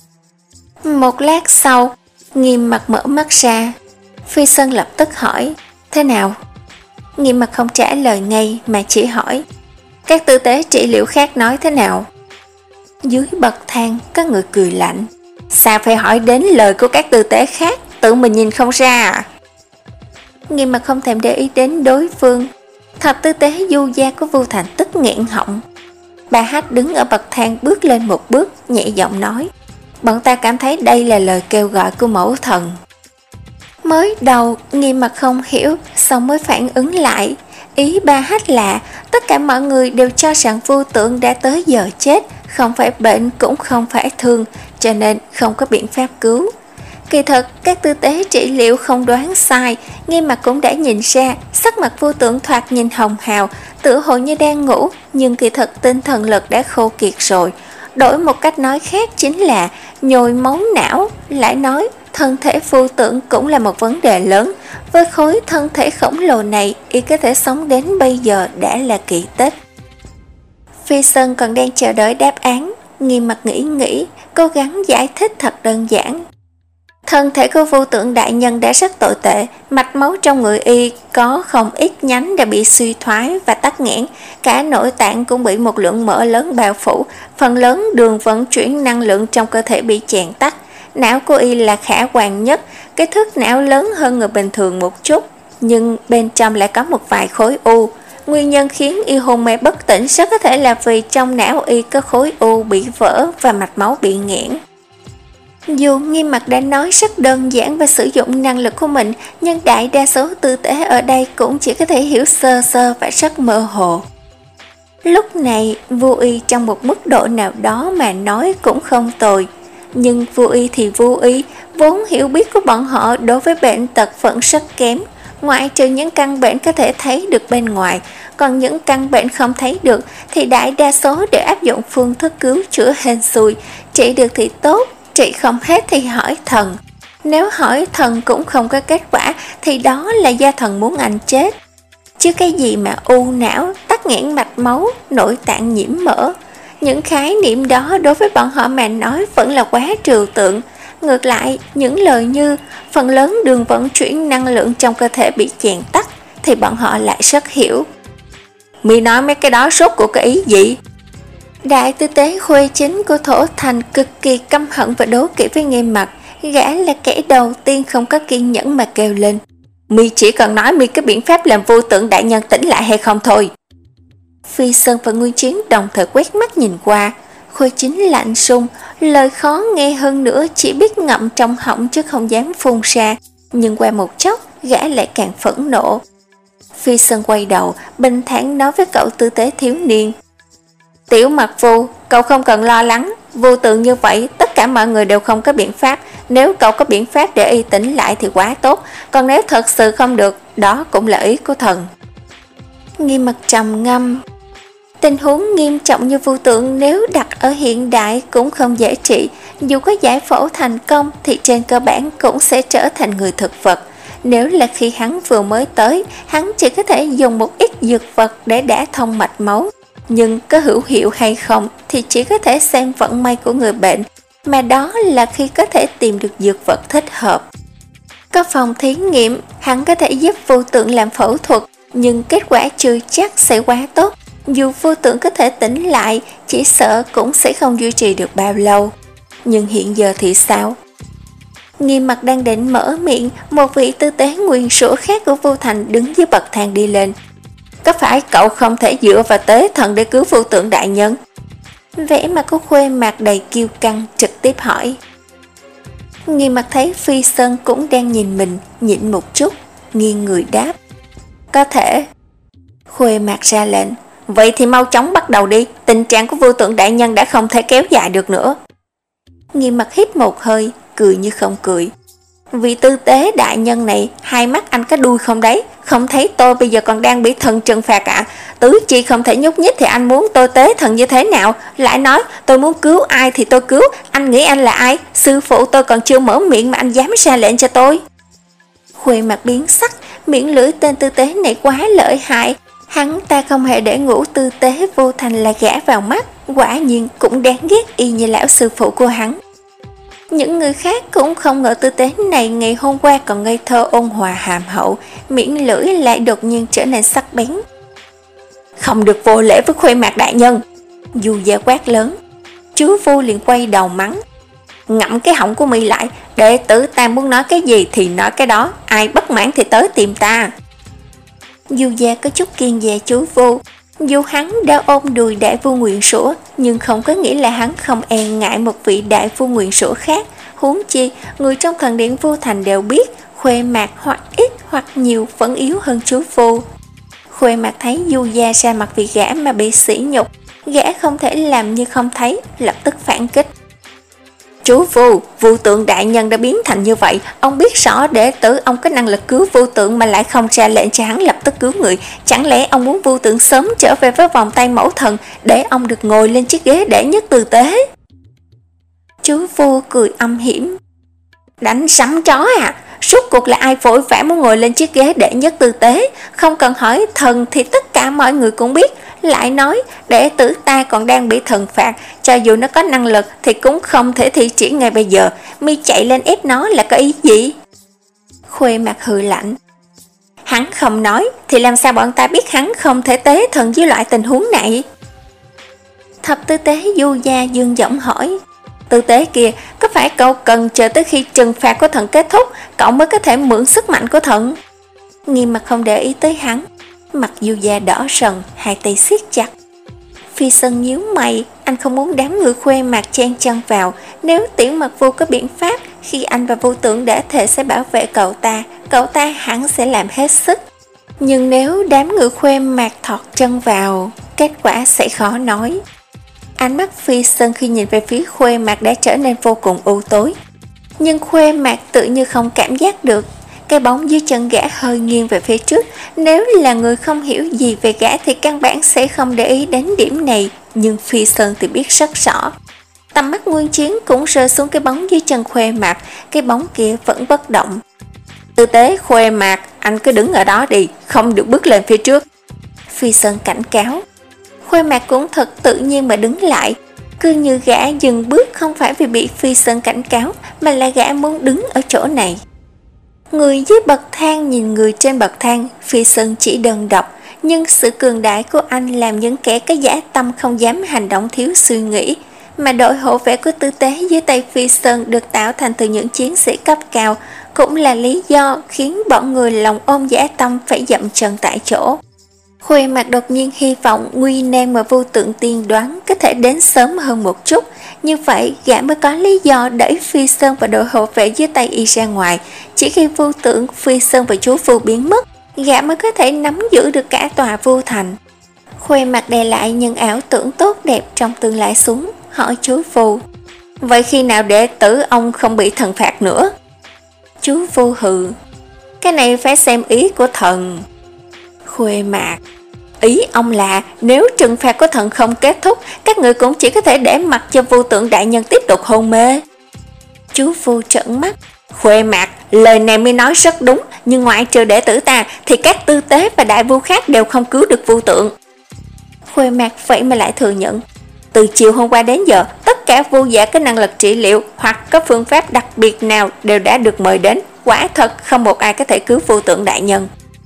Một lát sau, Nghiêm Mặt mở mắt ra. Phi Sơn lập tức hỏi: thế nào? Nghiêm Mặt không trả lời ngay mà chỉ hỏi: các tư tế trị liệu khác nói thế nào? Dưới bậc thang có người cười lạnh: sao phải hỏi đến lời của các tư tế khác, tự mình nhìn không ra à? Nghiêm Mặt không thèm để ý đến đối phương. Thập tư tế du gia của Vu Thành tức nghẹn họng. Bà Hát đứng ở bậc thang bước lên một bước, nhẹ giọng nói: bọn ta cảm thấy đây là lời kêu gọi của mẫu thần. Mới đầu Nghiêm Mặt không hiểu, xong mới phản ứng lại. Ý bà Hát là tất cả mọi người đều cho rằng Vô Tượng đã tới giờ chết, không phải bệnh cũng không phải thương, cho nên không có biện pháp cứu. Kỳ thật các tư tế trị liệu không đoán sai, Nghiêm Mặt cũng đã nhìn ra sắc mặt Vô Tượng thoạt nhìn hồng hào, tựa hồ như đang ngủ, nhưng kỳ thật tinh thần lực đã khô kiệt rồi. Đổi một cách nói khác chính là nhồi máu não. Lại nói thân thể Vô Tượng cũng là một vấn đề lớn, với khối thân thể khổng lồ này y có thể sống đến bây giờ đã là kỳ tích. Phi Sơn còn đang chờ đợi đáp án. Nghiêm Mặt nghĩ nghĩ, cố gắng giải thích thật đơn giản. Thân thể của Vô Tượng đại nhân đã rất tồi tệ, mạch máu trong người y có không ít nhánh đã bị suy thoái và tắc nghẽn, cả nội tạng cũng bị một lượng mỡ lớn bao phủ, phần lớn đường vận chuyển năng lượng trong cơ thể bị chèn tắc. Não của y là khả quan nhất, cái thước não lớn hơn người bình thường một chút, nhưng bên trong lại có một vài khối u. Nguyên nhân khiến y hôn mê bất tỉnh rất có thể là vì trong não y có khối u bị vỡ và mạch máu bị nghẽn. Dù Nghiêm Mặt đã nói rất đơn giản và sử dụng năng lực của mình, nhưng đại đa số tư tế ở đây cũng chỉ có thể hiểu sơ sơ và rất mơ hồ. Lúc này vô y trong một mức độ nào đó mà nói cũng không tồi, nhưng vô y thì vô y, vốn hiểu biết của bọn họ đối với bệnh tật vẫn rất kém, ngoại trừ những căn bệnh có thể thấy được bên ngoài, còn những căn bệnh không thấy được thì đại đa số đều áp dụng phương thức cứu chữa hên xui, trị được thì tốt, trị không hết thì hỏi thần. Nếu hỏi thần cũng không có kết quả thì đó là do thần muốn anh chết. Chứ cái gì mà u não, tắc nghẽn mạch máu, nội tạng nhiễm mỡ, những khái niệm đó đối với bọn họ mà nói vẫn là quá trừu tượng. Ngược lại, những lời như phần lớn đường vận chuyển năng lượng trong cơ thể bị chèn tắc thì bọn họ lại rất hiểu. Mi nói mấy cái đó rốt của cái ý gì? Đại tư tế Khuê Chính của Thổ Thành cực kỳ căm hận và đố kỵ với Nghiêm Mặt. Gã là kẻ đầu tiên không có kiên nhẫn mà kêu lên: Mi chỉ cần nói Mi cái biện pháp làm Vô Tượng đại nhân tỉnh lại hay không thôi. Phi Sơn và Nguyên Chiến đồng thời quét mắt nhìn qua. Khuê Chính lạnh sung, lời khó nghe hơn nữa chỉ biết ngậm trong họng chứ không dám phun ra, nhưng qua một chốc gã lại càng phẫn nộ. Phi Sơn quay đầu bình thản nói với cậu tư tế thiếu niên: Tiểu Mặt Vu, cậu không cần lo lắng, Vô Tượng như vậy tất cả mọi người đều không có biện pháp, nếu cậu có biện pháp để y tỉnh lại thì quá tốt, còn nếu thật sự không được, đó cũng là ý của thần. Nghiêm Mặt trầm ngâm. Tình huống nghiêm trọng như Vô Tượng nếu đặt ở hiện đại cũng không dễ trị, dù có giải phẫu thành công thì trên cơ bản cũng sẽ trở thành người thực vật. Nếu là khi hắn vừa mới tới, hắn chỉ có thể dùng một ít dược vật để đả thông mạch máu, nhưng có hữu hiệu hay không thì chỉ có thể xem vận may của người bệnh, mà đó là khi có thể tìm được dược vật thích hợp. Có phòng thí nghiệm, hắn có thể giúp Vô Tượng làm phẫu thuật, nhưng kết quả chưa chắc sẽ quá tốt. Dù Vô Tượng có thể tỉnh lại, chỉ sợ cũng sẽ không duy trì được bao lâu. Nhưng hiện giờ thì sao? Nghiêm Mặt đang định mở miệng, một vị tư tế nguyên sủa khác của Vô Thành đứng dưới bậc thang đi lên. Có phải cậu không thể dựa vào tế thần để cứu Vô Tượng đại nhân? Vẻ mặt của Khuê Mạc đầy kiêu căng trực tiếp hỏi. Nghiêm Mặt thấy Phi Sơn cũng đang nhìn mình, nhịn một chút, nghiêng người đáp. Có thể. Khuê Mạc ra lệnh. Vậy thì mau chóng bắt đầu đi, tình trạng của Vô Tượng đại nhân đã không thể kéo dài được nữa. Nghiêm Mặt hít một hơi, cười như không cười. Vị tư tế đại nhân này, hai mắt anh có đuôi không đấy? Không thấy tôi bây giờ còn đang bị thần trừng phạt ạ? À? Tứ chi không thể nhúc nhích thì anh muốn tôi tế thần như thế nào? Lại nói tôi muốn cứu ai thì tôi cứu. Anh nghĩ anh là ai? Sư phụ tôi còn chưa mở miệng mà anh dám ra lệnh cho tôi. Khuê Mặt biến sắc, miệng lưỡi tên tư tế này quá lợi hại. Hắn ta không hề để ngũ tư tế Vô Thành là gã vào mắt, quả nhiên cũng đáng ghét y như lão sư phụ của hắn. Những người khác cũng không ngờ tư tế này ngày hôm qua còn ngây thơ ôn hòa hàm hậu, miệng lưỡi lại đột nhiên trở nên sắc bén. Không được vô lễ với Khuê Mạc đại nhân. Du Gia quát lớn. Chú Vu liền quay đầu mắng. Ngậm cái họng của mi lại, đệ tử ta muốn nói cái gì thì nói cái đó, ai bất mãn thì tới tìm ta. Du Gia có chút kiêng dè chú Vu. Dù hắn đã ôm đùi đại vua nguyện sủa, nhưng không có nghĩa là hắn không e ngại một vị đại vua nguyện sủa khác. Huống chi, người trong thần điện Vô Thành đều biết, Khuê Mạc hoặc ít hoặc nhiều vẫn yếu hơn chú Vu. Khuê Mạc thấy Du Gia ra mặt vì gã mà bị sỉ nhục, gã không thể làm như không thấy, lập tức phản kích. Chú Vu, Vô Tượng đại nhân đã biến thành như vậy, ông biết rõ đệ tử ông có năng lực cứu Vô Tượng mà lại không ra lệnh cho hắn lập tức cứu người. Chẳng lẽ ông muốn Vô Tượng sớm trở về với vòng tay mẫu thần để ông được ngồi lên chiếc ghế đệ nhất tư tế? Chú Vu cười âm hiểm. Đánh sắm chó à? Rốt cuộc là ai vội vã muốn ngồi lên chiếc ghế đệ nhất tư tế? Không cần hỏi thần thì tất cả mọi người cũng biết. Lại nói, đệ tử ta còn đang bị thần phạt, cho dù nó có năng lực thì cũng không thể thi triển ngay bây giờ. Mi chạy lên ép nó là có ý gì? Khuê Mạc hừ lạnh. Hắn không nói, thì làm sao bọn ta biết hắn không thể tế thần với loại tình huống này? Thập tư tế Du Gia dương giọng hỏi. Tư tế kia, có phải cậu cần chờ tới khi trừng phạt của thần kết thúc, cậu mới có thể mượn sức mạnh của thần? Nghiêm Mặt không để ý tới hắn. Mặt Du Gia đỏ sần, hai tay siết chặt. Phi Sơn nhíu mày, anh không muốn đám người Khuê Mạc chen chân vào. Nếu Tiểu Mặc Vô có biện pháp, khi anh và Vô Tượng đã thề sẽ bảo vệ cậu ta, cậu ta hẳn sẽ làm hết sức. Nhưng nếu đám người Khuê Mạc thọt chân vào, kết quả sẽ khó nói. Ánh mắt Phi Sơn khi nhìn về phía Khuê Mạc đã trở nên vô cùng u tối. Nhưng Khuê Mạc tự như không cảm giác được. Cái bóng dưới chân gã hơi nghiêng về phía trước. Nếu là người không hiểu gì về gã thì căn bản sẽ không để ý đến điểm này. Nhưng Phi Sơn thì biết rất rõ. Tầm mắt Nguyên Chiến cũng rơi xuống cái bóng dưới chân Khuê Mạc. Cái bóng kia vẫn bất động. Tư tế Khuê Mạc, anh cứ đứng ở đó đi, không được bước lên phía trước. Phi Sơn cảnh cáo. Khuê Mạc cũng thật tự nhiên mà đứng lại. Cứ như gã dừng bước không phải vì bị Phi Sơn cảnh cáo, mà là gã muốn đứng ở chỗ này. Người dưới bậc thang nhìn người trên bậc thang, Phi Sơn chỉ đơn độc, nhưng sự cường đại của anh làm những kẻ có dã tâm không dám hành động thiếu suy nghĩ. Mà đội hộ vệ của tư tế dưới tay Phi Sơn được tạo thành từ những chiến sĩ cấp cao, cũng là lý do khiến bọn người lòng ôm dã tâm phải dậm chân tại chỗ. Khuê Mạc đột nhiên hy vọng nguy nan mà Vô Tượng tiên đoán có thể đến sớm hơn một chút. Như vậy gã mới có lý do đẩy Phi Sơn và đội hộ vệ dưới tay y ra ngoài. Chỉ khi Vô Tượng, Phi Sơn và chú Vu biến mất, gã mới có thể nắm giữ được cả tòa Vô Thành. Khuê Mạc đè lại những ảo tưởng tốt đẹp trong tương lai xuống, hỏi chú Vu. Vậy khi nào đệ tử ông không bị thần phạt nữa? Chú Vu hừ. Cái này phải xem ý của thần. Khuê Mạc. Ý ông là nếu trừng phạt của thần không kết thúc, các người cũng chỉ có thể để mặc cho Vô Tượng đại nhân tiếp tục hôn mê. Chú Vu trợn mắt. Khuê Mạc, lời này mới nói rất đúng, nhưng ngoại trừ đệ tử ta thì các tư tế và đại vua khác đều không cứu được Vô Tượng. Khuê Mạc vậy mà lại thừa nhận. Từ chiều hôm qua đến giờ, tất cả vô giả có năng lực trị liệu hoặc có phương pháp đặc biệt nào đều đã được mời đến. Quả thật không một ai có thể cứu Vô Tượng đại nhân.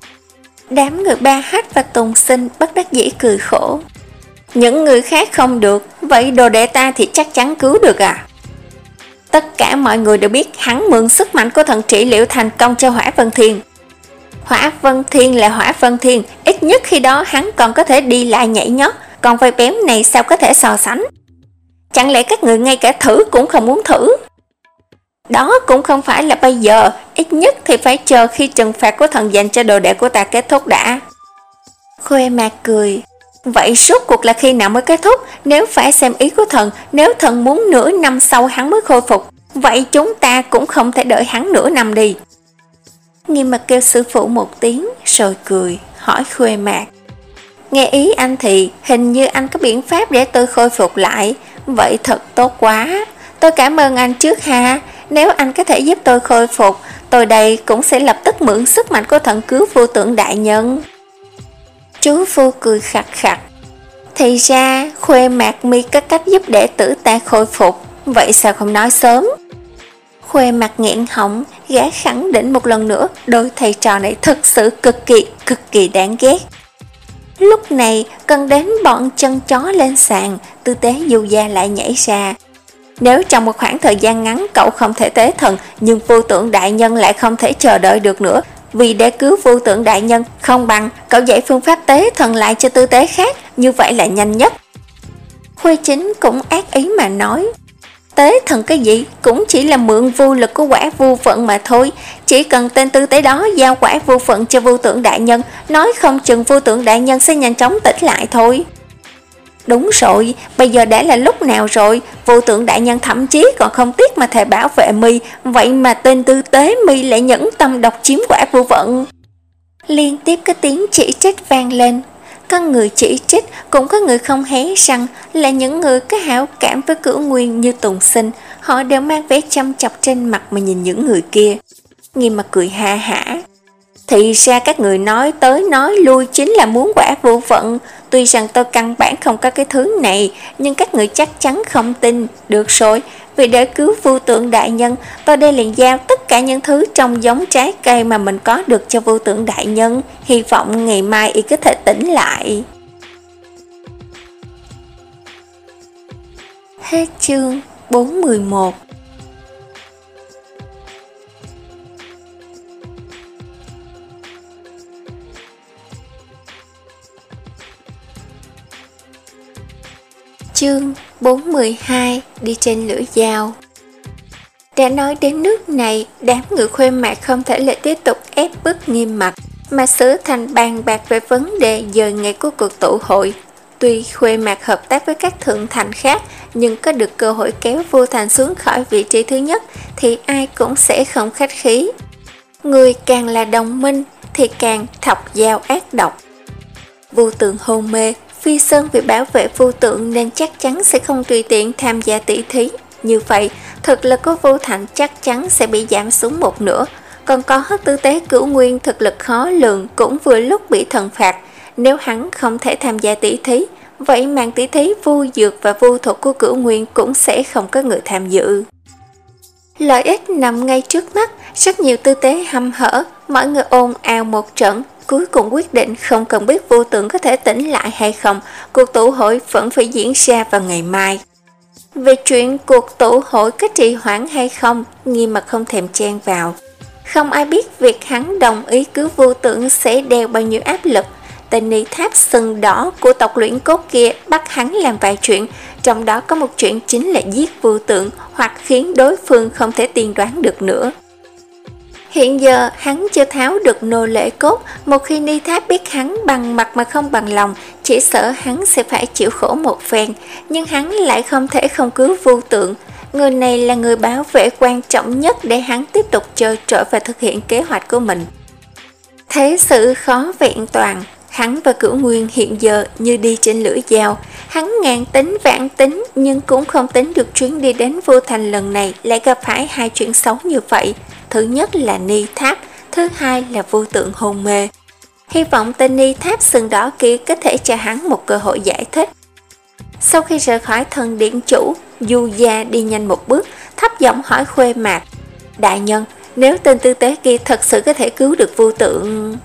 Đám người Ba Hát và Tùng Sinh bất đắc dĩ cười khổ. Những người khác không được, vậy đồ đệ ta thì chắc chắn cứu được à? Tất cả mọi người đều biết hắn mượn sức mạnh của thần trị liệu thành công cho Hỏa Vân Thiên. Hỏa Vân Thiên là Hỏa Vân Thiên, ít nhất khi đó hắn còn có thể đi lại nhảy nhót, còn vây béo này sao có thể so sánh. Chẳng lẽ các người ngay cả thử cũng không muốn thử? Đó cũng không phải là bây giờ, ít nhất thì phải chờ khi trừng phạt của thần dành cho đồ đệ của ta kết thúc đã. Khuê Mạc cười. Vậy suốt cuộc là khi nào mới kết thúc? Nếu phải xem ý của thần, nếu thần muốn nửa năm sau hắn mới khôi phục, vậy chúng ta cũng không thể đợi hắn nửa năm đi. Nghiêm Mặt kêu sư phụ một tiếng rồi cười, hỏi Khuê Mạc. Nghe ý anh thì hình như anh có biện pháp để tôi khôi phục lại. Vậy thật tốt quá. Tôi cảm ơn anh trước ha. Nếu anh có thể giúp tôi khôi phục, tôi đây cũng sẽ lập tức mượn sức mạnh của thần cứu vô tượng đại nhân. Chú Phu cười khặt khặt. Thì ra Khuê Mạc mi có cách giúp đệ tử ta khôi phục, vậy sao không nói sớm? Khuê Mạc nghẹn họng, gã khẳng định một lần nữa đôi thầy trò này thực sự cực kỳ, cực kỳ đáng ghét. Lúc này cần đến bọn chân chó lên sàn, tư tế Du Gia lại nhảy ra. Nếu trong một khoảng thời gian ngắn cậu không thể tế thần, nhưng vô tượng đại nhân lại không thể chờ đợi được nữa, vì để cứu vô tượng đại nhân không bằng cậu dạy phương pháp tế thần lại cho tư tế khác, như vậy là nhanh nhất. Khuê Chính cũng ác ý mà nói. Tế thần cái gì cũng chỉ là mượn vô lực của quả vô phận mà thôi. Chỉ cần tên tư tế đó giao quả vô phận cho vô tượng đại nhân, nói không chừng vô tượng đại nhân sẽ nhanh chóng tỉnh lại thôi. Đúng rồi, bây giờ đã là lúc nào rồi? Vô tượng đại nhân thậm chí còn không tiếc mà thề bảo vệ mi, vậy mà tên tư tế mi lại nhẫn tâm độc chiếm quả vô vận. Liên tiếp cái tiếng chỉ trích vang lên. Có người chỉ trích, cũng có người không hé răng, là những người có hảo cảm với Cửu Nguyên như Tùng Sinh. Họ đều mang vẻ chăm chọc trên mặt mà nhìn những người kia. Nghiêm Mặt cười ha hả. Thì ra các người nói tới nói lui chính là muốn quả vô vận. Tuy rằng tôi căn bản không có cái thứ này, nhưng các người chắc chắn không tin. Được rồi, vì để cứu vô tượng đại nhân, tôi đây liền giao tất cả những thứ trong giống trái cây mà mình có được cho vô tượng đại nhân. Hy vọng ngày mai y có thể tỉnh lại. Hết chương bốn mươi mốt. Chương bốn mươi hai, đi trên lưỡi dao. Đã nói đến nước này, đám người Khuê Mạc không thể lại tiếp tục ép bức Nghiêm Mặt, mà xử thành bàn bạc về vấn đề giờ ngày của cuộc tụ hội. Tuy Khuê Mạc hợp tác với các thượng thành khác, nhưng có được cơ hội kéo Vô Thành xuống khỏi vị trí thứ nhất thì ai cũng sẽ không khách khí. Người càng là đồng minh thì càng thọc dao ác độc. Vô Tượng hôn mê, Phi Sơn vì bảo vệ vô tượng nên chắc chắn sẽ không tùy tiện tham gia tỷ thí. Như vậy, thực lực của Vô Thành chắc chắn sẽ bị giảm xuống một nửa. Còn có tư tế Cửu Nguyên thực lực khó lường cũng vừa lúc bị thần phạt. Nếu hắn không thể tham gia tỷ thí, vậy màn tỷ thí vô dược và vô thuật của Cửu Nguyên cũng sẽ không có người tham dự. Lợi ích nằm ngay trước mắt, rất nhiều tư tế hăm hở, mọi người ồn ào một trận. Cuối cùng quyết định không cần biết vô tượng có thể tỉnh lại hay không, cuộc tụ hội vẫn phải diễn ra vào ngày mai. Về chuyện cuộc tụ hội có trì hoãn hay không, Nghiêm Mặt không thèm chen vào. Không ai biết việc hắn đồng ý cứu vô tượng sẽ đeo bao nhiêu áp lực. Tên ni tháp sừng đỏ của tộc luyện cốt kia bắt hắn làm vài chuyện, trong đó có một chuyện chính là giết vô tượng hoặc khiến đối phương không thể tiên đoán được nữa. Hiện giờ hắn chưa tháo được nô lệ cốt, một khi ni tháp biết hắn bằng mặt mà không bằng lòng, chỉ sợ hắn sẽ phải chịu khổ một phen, nhưng hắn lại không thể không cứu vô tượng. Người này là người bảo vệ quan trọng nhất để hắn tiếp tục chơi trọi và thực hiện kế hoạch của mình. Thế sự khó vẹn toàn, hắn và Cửu Nguyên hiện giờ như đi trên lưỡi dao. Hắn ngàn tính vạn tính nhưng cũng không tính được chuyến đi đến Vô Thành lần này lại gặp phải hai chuyện xấu như vậy. Thứ nhất là ni tháp, thứ hai là vô tượng hôn mê. Hy vọng tên ni tháp sừng đỏ kia có thể cho hắn một cơ hội giải thích. Sau khi rời khỏi thần điện chủ, Du Gia đi nhanh một bước, thấp giọng hỏi Khuê Mạc. Đại nhân, nếu tên tư tế kia thật sự có thể cứu được vô tượng...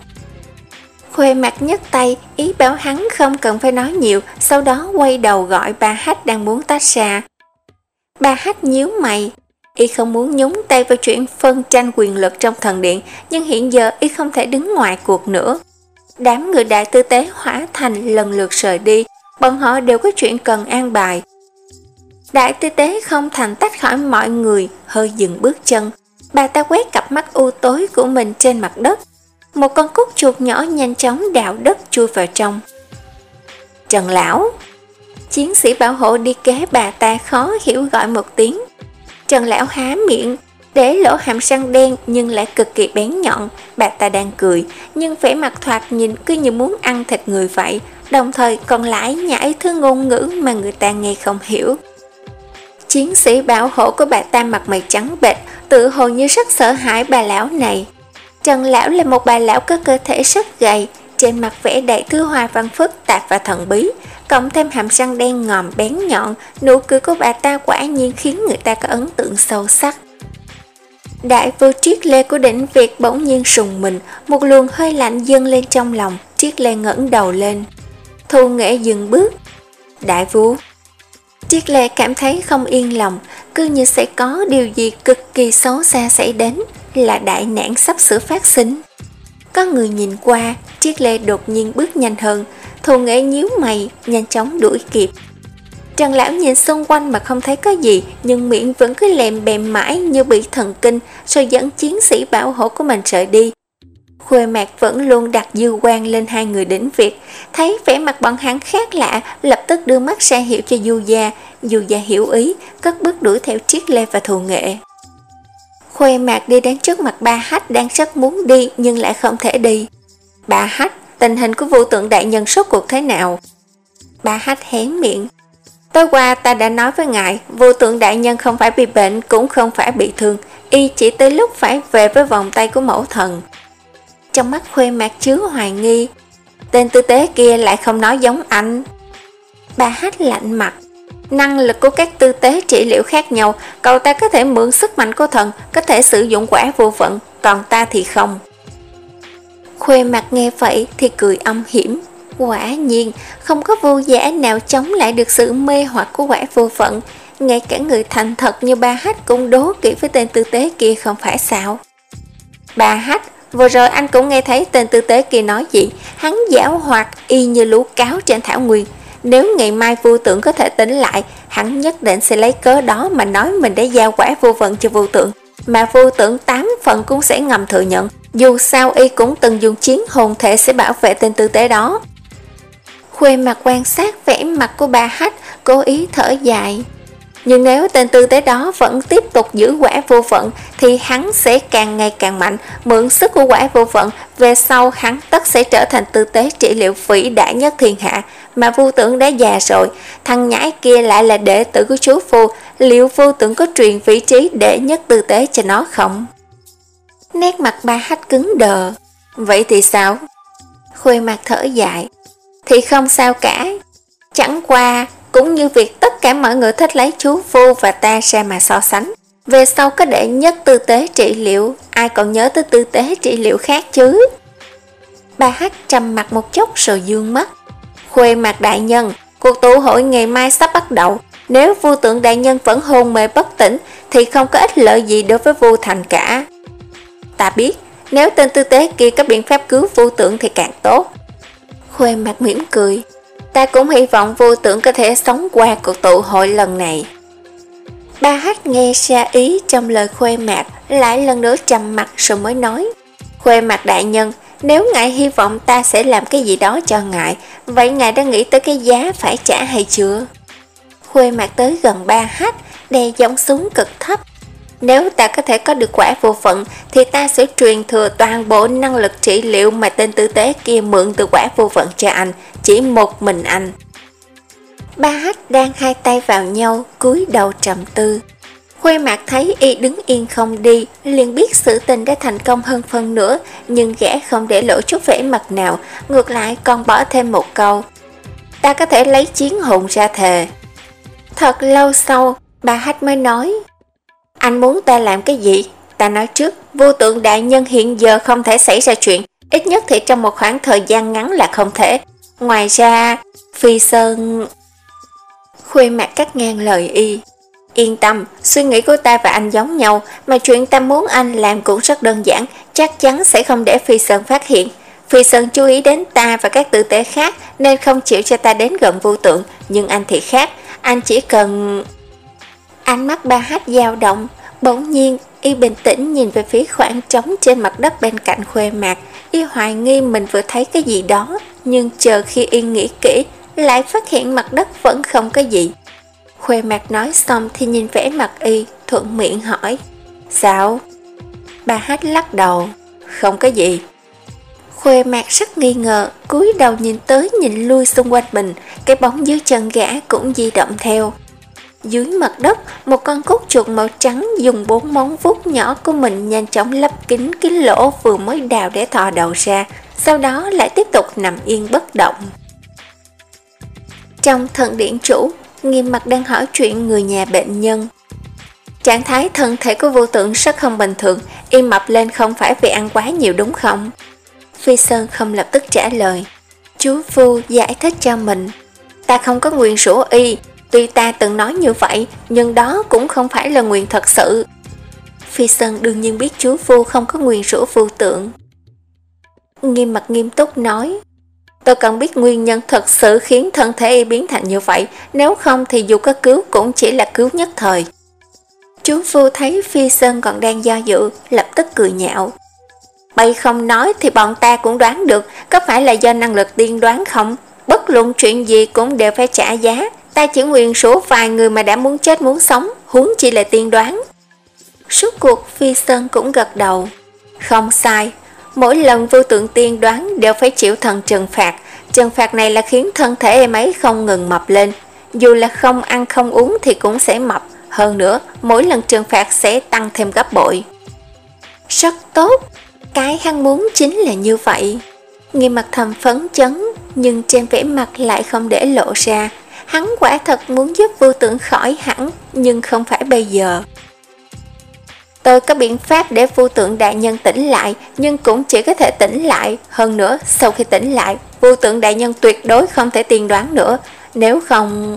Khuê Mạc nhấc tay, ý bảo hắn không cần phải nói nhiều, sau đó quay đầu gọi bà Hách đang muốn tách ra. Bà Hách nhíu mày. Y không muốn nhúng tay vào chuyện phân tranh quyền lực trong thần điện, nhưng hiện giờ Y không thể đứng ngoài cuộc nữa. Đám người đại tư tế hóa thành lần lượt rời đi, bọn họ đều có chuyện cần an bài. Đại tư tế không thành tách khỏi mọi người, hơi dừng bước chân. Bà ta quét cặp mắt u tối của mình trên mặt đất. Một con cút chuột nhỏ nhanh chóng đào đất chui vào trong. Trần lão. Chiến sĩ bảo hộ đi kế bà ta khó hiểu gọi một tiếng. Trần lão há miệng, để lỗ hàm răng đen nhưng lại cực kỳ bén nhọn. Bà ta đang cười, nhưng vẻ mặt thoạt nhìn cứ như muốn ăn thịt người vậy, đồng thời còn lải nhải thứ ngôn ngữ mà người ta nghe không hiểu. Chiến sĩ bảo hộ của bà ta mặt mày trắng bệch, tự hồ như rất sợ hãi bà lão này. Trần lão là một bà lão có cơ thể rất gầy, trên mặt vẽ đầy thứ hoa văn phức tạp và thần bí, cộng thêm hàm răng đen ngòm bén nhọn, nụ cười của bà ta quả nhiên khiến người ta có ấn tượng sâu sắc. Đại vô Triết Lê của Đỉnh Việt bỗng nhiên sùng mình, một luồng hơi lạnh dâng lên trong lòng. Triết Lê ngẩng đầu lên. Thu Nghệ dừng bước. Đại vô. Triết Lê cảm thấy không yên lòng, cứ như sẽ có điều gì cực kỳ xấu xa xảy đến, là đại nạn sắp sửa phát sinh. Có người nhìn qua, Triết Lê đột nhiên bước nhanh hơn. Thu Nghệ nhíu mày, nhanh chóng đuổi kịp. Trần lão nhìn xung quanh mà không thấy có gì, nhưng miệng vẫn cứ lèm bèm mãi như bị thần kinh, rồi dẫn chiến sĩ bảo hộ của mình rời đi. Khuê Mạc vẫn luôn đặt dư quan lên hai người Đỉnh Việt, thấy vẻ mặt bọn hắn khác lạ, lập tức đưa mắt ra hiệu cho Du Gia. Du Gia hiểu ý, cất bước đuổi theo Triết Lê và Thu Nghệ. Khuê Mạc đi đến trước mặt Ba Hách đang rất muốn đi nhưng lại không thể đi. Ba Hách, tình hình của Vô Tượng đại nhân rốt cuộc thế nào? Ba Hách hén miệng. Tối qua ta đã nói với ngài, Vô Tượng đại nhân không phải bị bệnh cũng không phải bị thương, y chỉ tới lúc phải về với vòng tay của mẫu thần. Trong mắt Khuê Mạc chứa hoài nghi. Tên tư tế kia lại không nói giống anh. Ba Hách lạnh mặt. Năng lực của các tư tế trị liệu khác nhau, cậu ta có thể mượn sức mạnh của thần, có thể sử dụng quả vô vận, còn ta thì không. Khuê Mạc nghe vậy thì cười âm hiểm. Quả nhiên, không có vô giả nào chống lại được sự mê hoặc của quả vô vận. Ngay cả người thành thật như Ba Hách cũng đố kỵ với tên tư tế kia không phải sao. Ba Hách, vừa rồi anh cũng nghe thấy tên tư tế kia nói gì. Hắn giảo hoạt y như lũ cáo trên thảo nguyên. Nếu ngày mai Vô Tượng có thể tỉnh lại, hắn nhất định sẽ lấy cớ đó mà nói mình đã giao quả vô vận cho Vô Tượng. Mà Vô Tượng tám phần cũng sẽ ngầm thừa nhận. Dù sao y cũng từng dùng chiến hồn thể sẽ bảo vệ tên tư tế đó. Khuê Mặt quan sát vẻ mặt của Ba Hách, cố ý thở dài. Nhưng nếu tên tư tế đó vẫn tiếp tục giữ quả vô vận thì hắn sẽ càng ngày càng mạnh, mượn sức của quả vô vận, về sau hắn tất sẽ trở thành tư tế trị liệu vĩ đại nhất thiên hạ. Mà Vô Tượng đã già rồi, thằng nhãi kia lại là đệ tử của chú Phu, liệu Vô Tượng có truyền vị trí đệ nhất tư tế cho nó không? Nét mặt Ba Hách cứng đờ. Vậy thì sao? Khuê Mặt thở dài. Thì không sao cả. Chẳng qua cũng như việc tất cả mọi người thích lấy chú Phu và ta ra mà so sánh. Về sau có đệ nhất tư tế trị liệu, ai còn nhớ tới tư tế trị liệu khác chứ? Ba Hách trầm mặt một chút rồi dương mắt. Khuê Mặt đại nhân, cuộc tụ hội ngày mai sắp bắt đầu. Nếu Vô Tượng đại nhân vẫn hôn mê bất tỉnh thì không có ích lợi gì đối với Vô Thành cả. Ta biết, nếu tên tư tế kia có biện pháp cứu Vô Tượng thì càng tốt. Khuê Mặt mỉm cười. Ta cũng hy vọng Vô Tượng có thể sống qua cuộc tụ hội lần này. Ba Hách nghe ra ý trong lời Khuê Mạc, lại lần nữa trầm mặt rồi mới nói. Khuê Mạc đại nhân, nếu ngài hy vọng ta sẽ làm cái gì đó cho ngài, vậy ngài đã nghĩ tới cái giá phải trả hay chưa? Khuê Mạc tới gần Ba Hách, đè giọng xuống cực thấp. Nếu ta có thể có được quả vô phận thì ta sẽ truyền thừa toàn bộ năng lực trị liệu mà tên tư tế kia mượn từ quả vô phận cho anh, chỉ một mình anh. Ba Hách đang hai tay vào nhau, cúi đầu trầm tư. Khuê Mạc thấy y đứng yên không đi, liền biết sự tình đã thành công hơn phân nữa, nhưng gã không để lộ chút vẻ mặt nào, ngược lại còn bỏ thêm một câu. Ta có thể lấy chiến hồn ra thề. Thật lâu sau, Ba Hách mới nói. Anh muốn ta làm cái gì? Ta nói trước, Vô Tượng đại nhân hiện giờ không thể xảy ra chuyện, ít nhất thì trong một khoảng thời gian ngắn là không thể. Ngoài ra, Phi Sơn... Khuê Mạc cắt ngang lời y. Yên tâm, suy nghĩ của ta và anh giống nhau, mà chuyện ta muốn anh làm cũng rất đơn giản, chắc chắn sẽ không để Phi Sơn phát hiện. Phi Sơn chú ý đến ta và các tử tế khác nên không chịu cho ta đến gần Vô Tượng, nhưng anh thì khác, anh chỉ cần... Ánh mắt Ba Hát dao động, bỗng nhiên y bình tĩnh nhìn về phía khoảng trống trên mặt đất bên cạnh Khuê Mạc, y hoài nghi mình vừa thấy cái gì đó, nhưng chờ khi y nghĩ kỹ, lại phát hiện mặt đất vẫn không có gì. Khuê Mạc nói xong thì nhìn vẻ mặt y, thuận miệng hỏi, sao? Ba Hát lắc đầu, không có gì. Khuê Mạc rất nghi ngờ, cúi đầu nhìn tới nhìn lui xung quanh mình, cái bóng dưới chân gã cũng di động theo. Dưới mặt đất, một con cút chuột màu trắng dùng bốn móng vuốt nhỏ của mình nhanh chóng lấp kín cái lỗ vừa mới đào để thò đầu ra, sau đó lại tiếp tục nằm yên bất động. Trong thần điện chủ, Nghiêm Mặc đang hỏi chuyện người nhà bệnh nhân. Trạng thái thân thể của Vô Tượng rất không bình thường, y mập lên không phải vì ăn quá nhiều đúng không? Phi Sơn không lập tức trả lời. Chú Phu giải thích cho mình, ta không có nguyền rủa y, tuy ta từng nói như vậy, nhưng đó cũng không phải là nguyền thật sự. Phi Sơn đương nhiên biết chú Phu không có nguyền rủa Vô Tượng. Nghiêm Mặc nghiêm túc nói, tôi cần biết nguyên nhân thật sự khiến thân thể y biến thành như vậy, nếu không thì dù có cứu cũng chỉ là cứu nhất thời. Chú Phu thấy Phi Sơn còn đang do dự, lập tức cười nhạo. Bay không nói thì bọn ta cũng đoán được, có phải là do năng lực tiên đoán không? Bất luận chuyện gì cũng đều phải trả giá, ta chỉ nguyền rủa vài người mà đã muốn chết muốn sống, huống chi là tiên đoán. Suốt cuộc Phi Sơn cũng gật đầu. Không sai, mỗi lần Vô Tượng tiên đoán đều phải chịu thần trừng phạt, trừng phạt này là khiến thân thể em ấy không ngừng mập lên, dù là không ăn không uống thì cũng sẽ mập, hơn nữa mỗi lần trừng phạt sẽ tăng thêm gấp bội. Rất tốt, cái hắn muốn chính là như vậy. Nghiêm Mặc thầm phấn chấn, nhưng trên vẻ mặt lại không để lộ ra. Hắn quả thật muốn giúp Vô Tượng khỏi hẳn, nhưng không phải bây giờ. Tôi có biện pháp để Vô Tượng đại nhân tỉnh lại, nhưng cũng chỉ có thể tỉnh lại. Hơn nữa, sau khi tỉnh lại, Vô Tượng đại nhân tuyệt đối không thể tiên đoán nữa. Nếu không...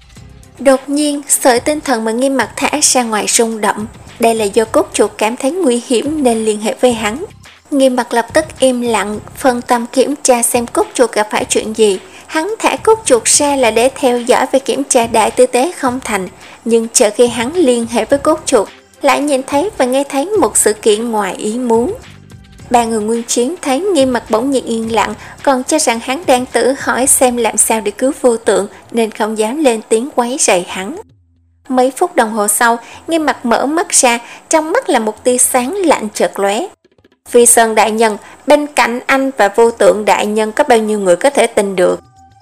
Đột nhiên, sợi tinh thần mà Nghiêm Mặc thả ra ngoài rung động. Đây là do cốt chuột cảm thấy nguy hiểm nên liên hệ với hắn. Nghiêm Mặc lập tức im lặng, phân tâm kiểm tra xem cốt chuột gặp phải chuyện gì. Hắn thả cốt chuột ra là để theo dõi và kiểm tra đại tư tế không thành, nhưng chờ khi hắn liên hệ với cốt chuột, lại nhìn thấy và nghe thấy một sự kiện ngoài ý muốn. Ba người Nguyên Chiến thấy Nghiêm Mặc bỗng nhiên yên lặng, còn cho rằng hắn đang tự hỏi xem làm sao để cứu Vô Tượng, nên không dám lên tiếng quấy rầy hắn. Mấy phút đồng hồ sau, Nghiêm Mặc mở mắt ra, trong mắt là một tia sáng lạnh chợt lóe. Phi Sơn đại nhân, bên cạnh anh và Vô Tượng đại nhân có bao nhiêu người có thể tin được?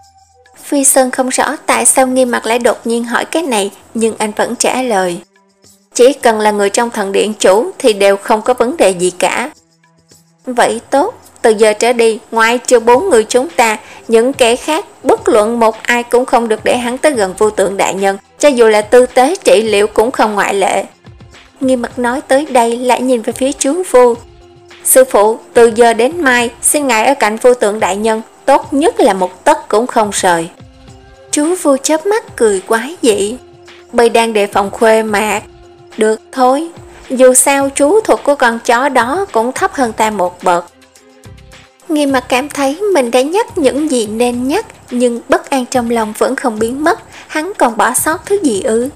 Phi Sơn không rõ tại sao Nghiêm Mặc lại đột nhiên hỏi cái này, nhưng anh vẫn trả lời. Chỉ cần là người trong thần điện chủ thì đều không có vấn đề gì cả. Vậy tốt, từ giờ trở đi, ngoài trừ bốn người chúng ta, những kẻ khác, bất luận một ai cũng không được để hắn tới gần Vô Tượng đại nhân, cho dù là tư tế trị liệu cũng không ngoại lệ. Nghiêm Mặc nói tới đây lại nhìn về phía chú Vô. Sư phụ, từ giờ đến mai, xin ngài ở cạnh Vô Tượng đại nhân, tốt nhất là một tấc cũng không rời. Chú Vô chớp mắt cười quái dị. Bây đang đề phòng Khuê Mạc. Được thôi, dù sao chú thuật của con chó đó cũng thấp hơn ta một bậc. Nghiêm Mặc cảm thấy mình đã nhắc những gì nên nhắc, nhưng bất an trong lòng vẫn không biến mất, hắn còn bỏ sót thứ gì ư?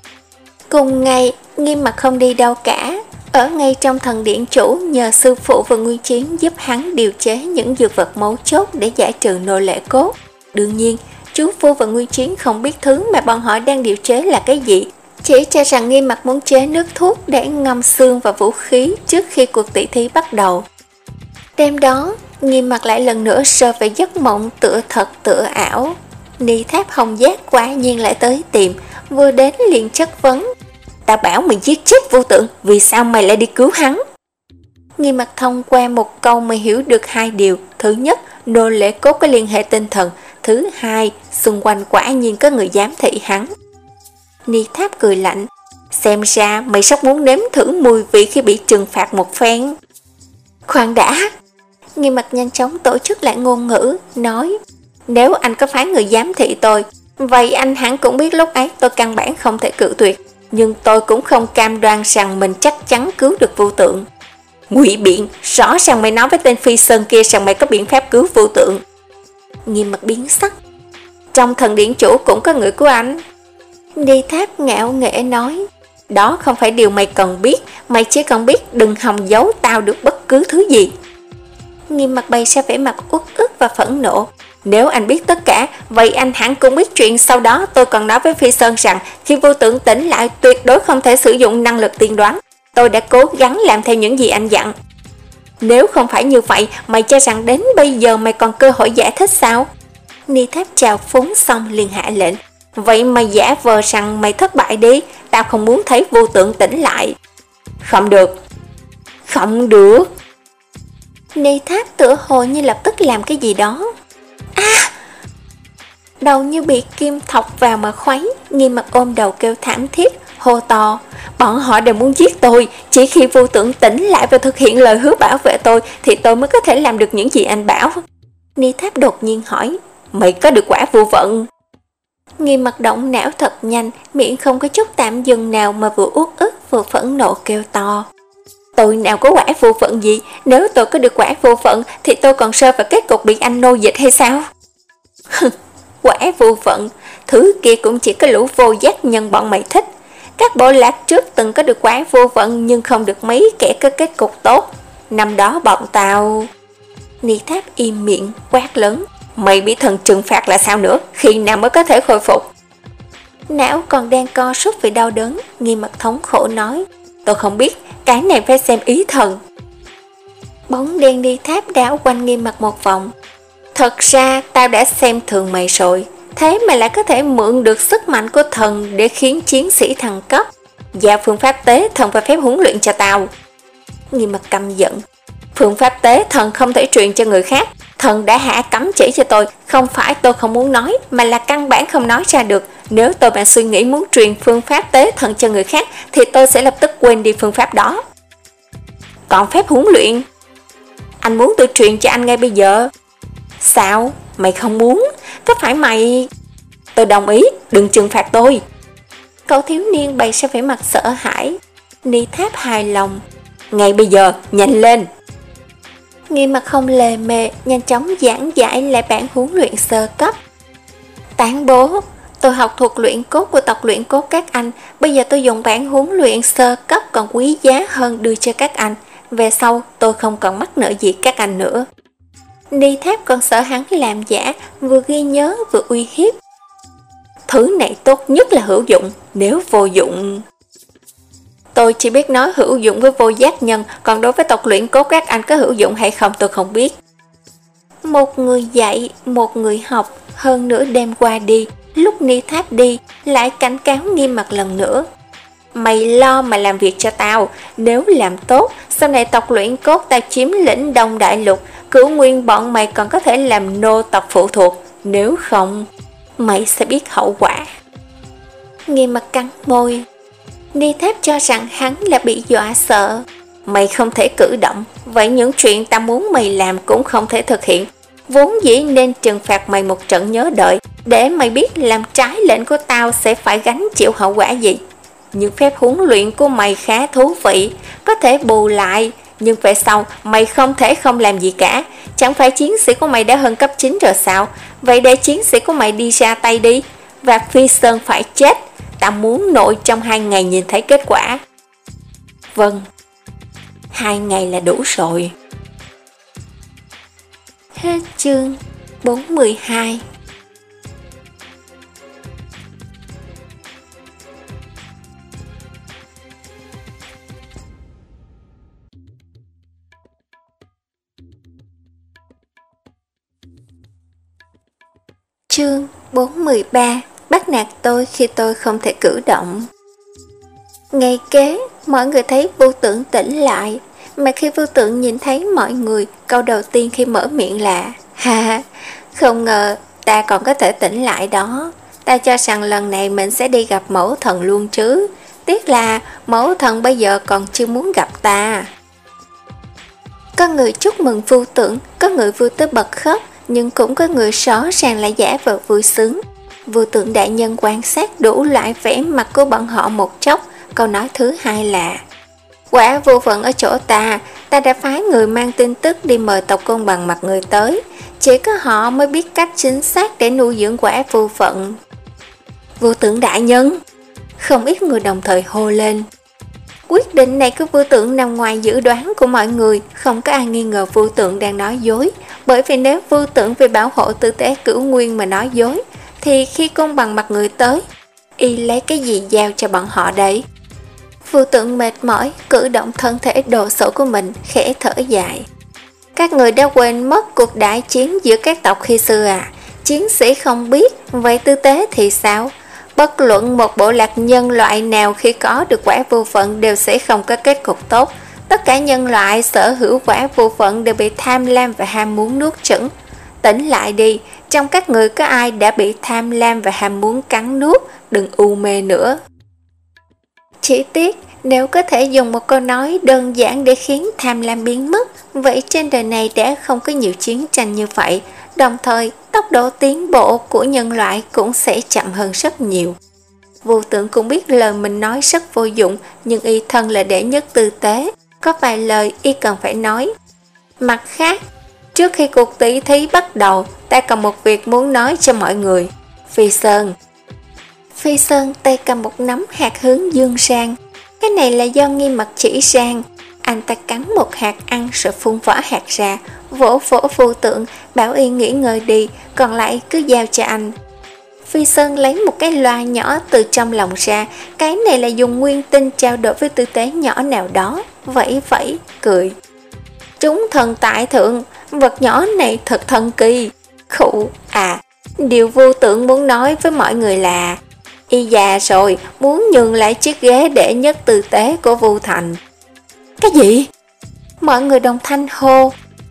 Cùng ngày, Nghiêm Mặc không đi đâu cả, ở ngay trong thần điện chủ nhờ sư phụ và Nguyên Chiến giúp hắn điều chế những dược vật mấu chốt để giải trừ nô lệ cốt. Đương nhiên, chú Phu và Nguyên Chiến không biết thứ mà bọn họ đang điều chế là cái gì, chỉ cho rằng Nghiêm Mặc muốn chế nước thuốc để ngâm xương và vũ khí trước khi cuộc tỷ thí bắt đầu. Đêm đó, Nghiêm Mặc lại lần nữa rơi về giấc mộng tựa thật tựa ảo. Ni Tháp Hồng Giác quả nhiên lại tới tìm, vừa đến liền chất vấn. Ta bảo mày giết chết Vô Tượng, vì sao mày lại đi cứu hắn? Nghiêm Mặc thông qua một câu mà hiểu được hai điều. Thứ nhất, nô lệ cốt có liên hệ tinh thần. Thứ hai, xung quanh quả nhiên có người giám thị hắn. Ni Tháp cười lạnh. Xem ra mày sắp muốn nếm thử mùi vị khi bị trừng phạt một phen. Khoan đã. Nghiêm Mặc nhanh chóng tổ chức lại ngôn ngữ, nói. Nếu anh có phái người giám thị tôi, vậy anh hẳn cũng biết lúc ấy tôi căn bản không thể cự tuyệt. nhưng tôi cũng không cam đoan rằng mình chắc chắn cứu được vô tượng. Ngụy biện, rõ ràng mày nói với tên Phi Sơn kia rằng mày có biện pháp cứu vô tượng. Nghiêm mặt biến sắc. Trong thần điện chủ cũng có người của anh. Ni Tháp ngạo nghễ nói, đó không phải điều mày cần biết, mày chỉ cần biết đừng hòng giấu tao được bất cứ thứ gì. Nghiêm mặt bày ra vẻ mặt uất ức và phẫn nộ. Nếu anh biết tất cả, vậy anh hẳn cũng biết chuyện sau đó tôi còn nói với Phi Sơn rằng khi vô tượng tỉnh lại tuyệt đối không thể sử dụng năng lực tiên đoán. Tôi đã cố gắng làm theo những gì anh dặn. Nếu không phải như vậy, mày cho rằng đến bây giờ mày còn cơ hội giải thích sao? Ni Tháp chào phúng xong liền hạ lệnh. Vậy mày giả vờ rằng mày thất bại đi, tao không muốn thấy vô tượng tỉnh lại. Không được. Không được. Ni Tháp tựa hồ như lập tức làm cái gì đó. À! Đầu như bị kim thọc vào mà khuấy, Nghiêm mặt ôm đầu kêu thảm thiết, hô to. Bọn họ đều muốn giết tôi, chỉ khi vô tượng tỉnh lại và thực hiện lời hứa bảo vệ tôi thì tôi mới có thể làm được những gì anh bảo. Ni Tháp đột nhiên hỏi, mày có được quả vô vận? Nghiêm mặt động não thật nhanh, miệng không có chút tạm dừng nào mà vừa uất ức vừa phẫn nộ kêu to. Tôi nào có quả vô phận gì, nếu tôi có được quả vô phận thì tôi còn rơi vào kết cục bị anh nô dịch hay sao? Quả vô phận, thứ kia cũng chỉ có lũ vô giác nhân bọn mày thích. Các bộ lạc trước từng có được quả vô phận nhưng không được mấy kẻ có kết cục tốt. Năm đó bọn tao... Ni Tháp im miệng, quát lớn. Mày bị thần trừng phạt là sao nữa, khi nào mới có thể khôi phục? Não còn đang co rút vì đau đớn, Nghiêm mặt thống khổ nói. Tôi không biết, cái này phải xem ý thần. Bóng đen Ni Tháp đảo quanh Nghiêm mặt một vòng. Thật ra tao đã xem thường mày rồi, thế mà lại có thể mượn được sức mạnh của thần để khiến chiến sĩ thăng cấp. Giao phương pháp tế thần và phép huấn luyện cho tao. Nghiêm mặt căm giận. Phương pháp tế thần không thể truyền cho người khác. Thần đã hạ cấm chỉ cho tôi, không phải tôi không muốn nói mà là căn bản không nói ra được. Nếu tôi mà suy nghĩ muốn truyền phương pháp tế thần cho người khác thì tôi sẽ lập tức quên đi phương pháp đó. Còn phép huấn luyện, anh muốn tôi truyền cho anh ngay bây giờ. Sao? Mày không muốn? Có phải mày... Tôi đồng ý, đừng trừng phạt tôi. Cậu thiếu niên bày ra vẻ mặt sợ hãi. Ni Tháp hài lòng. Ngay bây giờ, nhanh lên. Nghiêm mặt không lề mề, nhanh chóng giảng giải lại bản huấn luyện sơ cấp. Tán bố, tôi học thuộc luyện cốt của tộc luyện cốt các anh. Bây giờ tôi dùng bản huấn luyện sơ cấp còn quý giá hơn đưa cho các anh. Về sau tôi không còn mắc nợ gì các anh nữa. Ni Tháp còn sợ hắn làm giả, vừa ghi nhớ vừa uy hiếp. Thứ này tốt nhất là hữu dụng, nếu vô dụng... Tôi chỉ biết nói hữu dụng với vô giác nhân, còn đối với tộc luyện cốt các anh có hữu dụng hay không tôi không biết. Một người dạy, một người học, hơn nửa đêm qua đi, lúc Ni Tháp đi, lại cảnh cáo Nghiêm mặt lần nữa. Mày lo mà làm việc cho tao, nếu làm tốt, sau này tộc luyện cốt tao chiếm lĩnh Đông Đại Lục, cửu nguyên bọn mày còn có thể làm nô tộc phụ thuộc, nếu không, mày sẽ biết hậu quả. Nghiêm mặt cắn môi. Ni Tháp cho rằng hắn là bị dọa sợ. Mày không thể cử động, vậy những chuyện ta muốn mày làm cũng không thể thực hiện. Vốn dĩ nên trừng phạt mày một trận nhớ đợi, để mày biết làm trái lệnh của tao sẽ phải gánh chịu hậu quả gì. Những phép huấn luyện của mày khá thú vị, có thể bù lại, nhưng về sau mày không thể không làm gì cả. Chẳng phải chiến sĩ của mày đã hơn cấp chín rồi sao? Vậy để chiến sĩ của mày đi ra tay đi, và Phi Sơn phải chết. Ta muốn nội trong hai ngày nhìn thấy kết quả. Vâng, hai ngày là đủ rồi. Hết chương bốn mươi hai. Chương bốn mươi ba. Bắt nạt tôi khi tôi không thể cử động. Ngày kế, mọi người thấy vô tượng tỉnh lại, mà khi vô tượng nhìn thấy mọi người, câu đầu tiên khi mở miệng là ha, không ngờ ta còn có thể tỉnh lại đó. Ta cho rằng lần này mình sẽ đi gặp mẫu thần luôn chứ. Tiếc là mẫu thần bây giờ còn chưa muốn gặp ta. Có người chúc mừng vô tượng, có người vui tới bật khóc, nhưng cũng có người rõ ràng là giả vờ vui sướng. Vô Tượng đại nhân quan sát đủ loại vẻ mặt của bọn họ một chốc. Câu nói thứ hai là: quả vô phận ở chỗ ta, ta đã phái người mang tin tức đi mời tộc Côn Bằng Mặt người tới. Chỉ có họ mới biết cách chính xác để nuôi dưỡng quả vô phận. Vô Tượng đại nhân! Không ít người đồng thời hô lên. Quyết định này của Vô Tượng nằm ngoài dự đoán của mọi người. Không có ai nghi ngờ Vô Tượng đang nói dối. Bởi vì nếu Vô Tượng vì bảo hộ tư tế Cửu Nguyên mà nói dối, thì khi Côn Bằng Mặt người tới, y lấy cái gì giao cho bọn họ đấy? Vô Tượng mệt mỏi, cử động thân thể đồ sộ của mình, khẽ thở dài. Các người đã quên mất cuộc đại chiến giữa các tộc khi xưa à? Chiến sĩ không biết, vậy tư tế thì sao? Bất luận một bộ lạc nhân loại nào khi có được quả vô phận đều sẽ không có kết cục tốt. Tất cả nhân loại sở hữu quả vô phận đều bị tham lam và ham muốn nuốt chửng. Tỉnh lại đi, trong các người có ai đã bị tham lam và ham muốn cắn nuốt, đừng u mê nữa. Chỉ tiếc, nếu có thể dùng một câu nói đơn giản để khiến tham lam biến mất, vậy trên đời này đã không có nhiều chiến tranh như vậy, đồng thời tốc độ tiến bộ của nhân loại cũng sẽ chậm hơn rất nhiều. Vô Tượng cũng biết lời mình nói rất vô dụng, nhưng y thân là đệ nhất tư tế, có vài lời y cần phải nói. Mặt khác, trước khi cuộc tỷ thí bắt đầu, ta còn một việc muốn nói cho mọi người. Phi Sơn Phi Sơn tay cầm một nắm hạt hướng dương sang. Cái này là do Nghiêm Mặt chỉ sang. Anh ta cắn một hạt ăn rồi phun vỏ hạt ra, vỗ vỗ Vô Tượng, bảo y nghỉ ngơi đi, còn lại cứ giao cho anh. Phi Sơn lấy một cái loa nhỏ từ trong lòng ra. Cái này là dùng nguyên tinh trao đổi với tư tế nhỏ nào đó. Vẫy vẫy, cười. Chúng thần tại thượng, vật nhỏ này thật thần kỳ. Khụ, à, điều Vô Tượng muốn nói với mọi người là y già rồi, muốn nhường lại chiếc ghế đệ nhất tư tế của Vu Thành. Cái gì? Mọi người đồng thanh hô.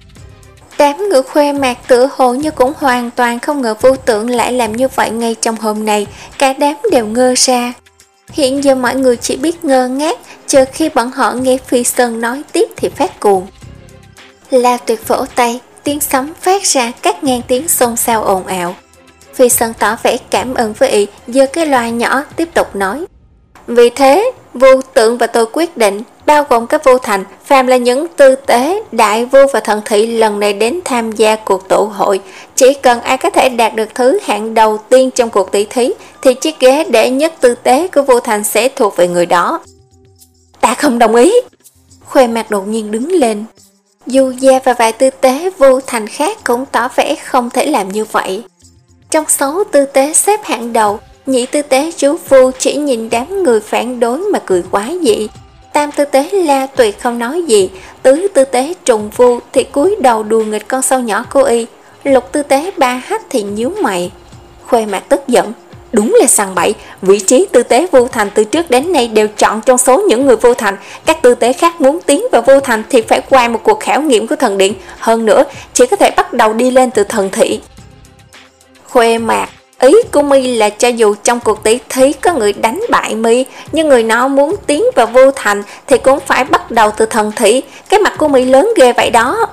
Đám người Khuê Mạc tựa hồ như cũng hoàn toàn không ngờ Vô Tượng lại làm như vậy ngay trong hôm nay. Cả đám đều ngơ ra. Hiện giờ mọi người chỉ biết ngơ ngác, chờ khi bọn họ nghe Phi Sơn nói tiếp thì phát cuồng. La Tuyệt vỗ tay, tiếng sấm phát ra các ngang tiếng xôn xao ồn ào. Phi Sơn tỏ vẻ cảm ơn với y, giơ cái loa nhỏ tiếp tục nói. Vì thế, Vô Tượng và tôi quyết định, bao gồm các Vô Thành, phàm là những tư tế, đại vua và thần thị lần này đến tham gia cuộc tụ hội, chỉ cần ai có thể đạt được thứ hạng đầu tiên trong cuộc tỷ thí, thì chiếc ghế đệ nhất tư tế của Vô Thành sẽ thuộc về người đó. Ta không đồng ý. Khuê Mạc đột nhiên đứng lên. Du Gia và vài tư tế Vô Thành khác cũng tỏ vẻ không thể làm như vậy. Trong số tư tế xếp hạng đầu, nhị tư tế chú Vu chỉ nhìn đám người phản đối mà cười quá dị. Tam tư tế La Tuyệt không nói gì. Tứ tư tế Trùng Vu thì cúi đầu đùa nghịch con sâu nhỏ của y. Lục tư tế Ba Hách thì nhíu mày. Khuê Mạc tức giận. Đúng là sằng bậy, vị trí tư tế Vu Thành từ trước đến nay đều chọn trong số những người Vu Thành. Các tư tế khác muốn tiến vào Vu Thành thì phải qua một cuộc khảo nghiệm của thần điện. Hơn nữa, chỉ có thể bắt đầu đi lên từ thần thị. Khuê Mạc, ý của My là cho dù trong cuộc tỷ thí có người đánh bại My, nhưng người nó muốn tiến vào Vu Thành thì cũng phải bắt đầu từ thần thị. Cái mặt của My lớn ghê vậy đó.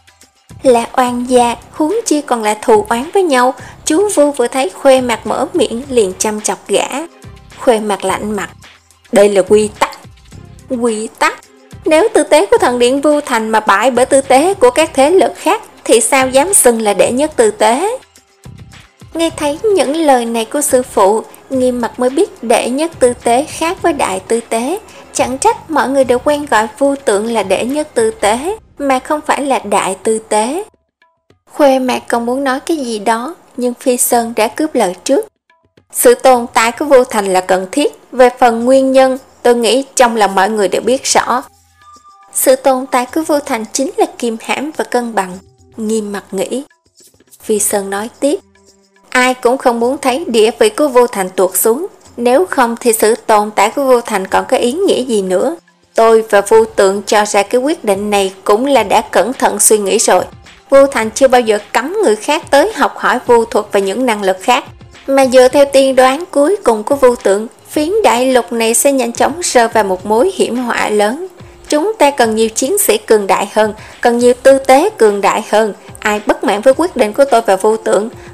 Là oan gia, huống chi còn là thù oán với nhau. Chú Vu vừa thấy Khuê Mạc mở miệng liền chăm chọc gã. Khuê Mạc lạnh mặt. Đây là quy tắc. Quy tắc? Nếu tư tế của thần điện Vu Thành mà bại bởi tư tế của các thế lực khác thì sao dám xưng là đệ nhất tư tế? Nghe thấy những lời này của sư phụ, Nghiêm Mặt mới biết đệ nhất tư tế khác với đại tư tế. Chẳng trách mọi người đều quen gọi Vô Tượng là đệ nhất tư tế, mà không phải là đại tư tế. Khuê Mạc còn muốn nói cái gì đó, nhưng Phi Sơn đã cướp lời trước. Sự tồn tại của Vô Thành là cần thiết. Về phần nguyên nhân, tôi nghĩ trong lòng mọi người đều biết rõ. Sự tồn tại của Vô Thành chính là kiềm hãm và cân bằng. Nghiêm Mặt nghĩ. Phi Sơn nói tiếp. Ai cũng không muốn thấy địa vị của Vô Thành tuột xuống. Nếu không thì sự tồn tại của Vô Thành còn có ý nghĩa gì nữa. Tôi và Vô Tượng cho ra cái quyết định này cũng là đã cẩn thận suy nghĩ rồi. Vô Thành chưa bao giờ cấm người khác tới học hỏi vô thuật và những năng lực khác. Mà dựa theo tiên đoán cuối cùng của Vô Tượng, phiến đại lục này sẽ nhanh chóng rơi vào một mối hiểm họa lớn. Chúng ta cần nhiều chiến sĩ cường đại hơn, cần nhiều tư tế cường đại hơn. Ai bất mãn với quyết định của tôi và Vô Tượng,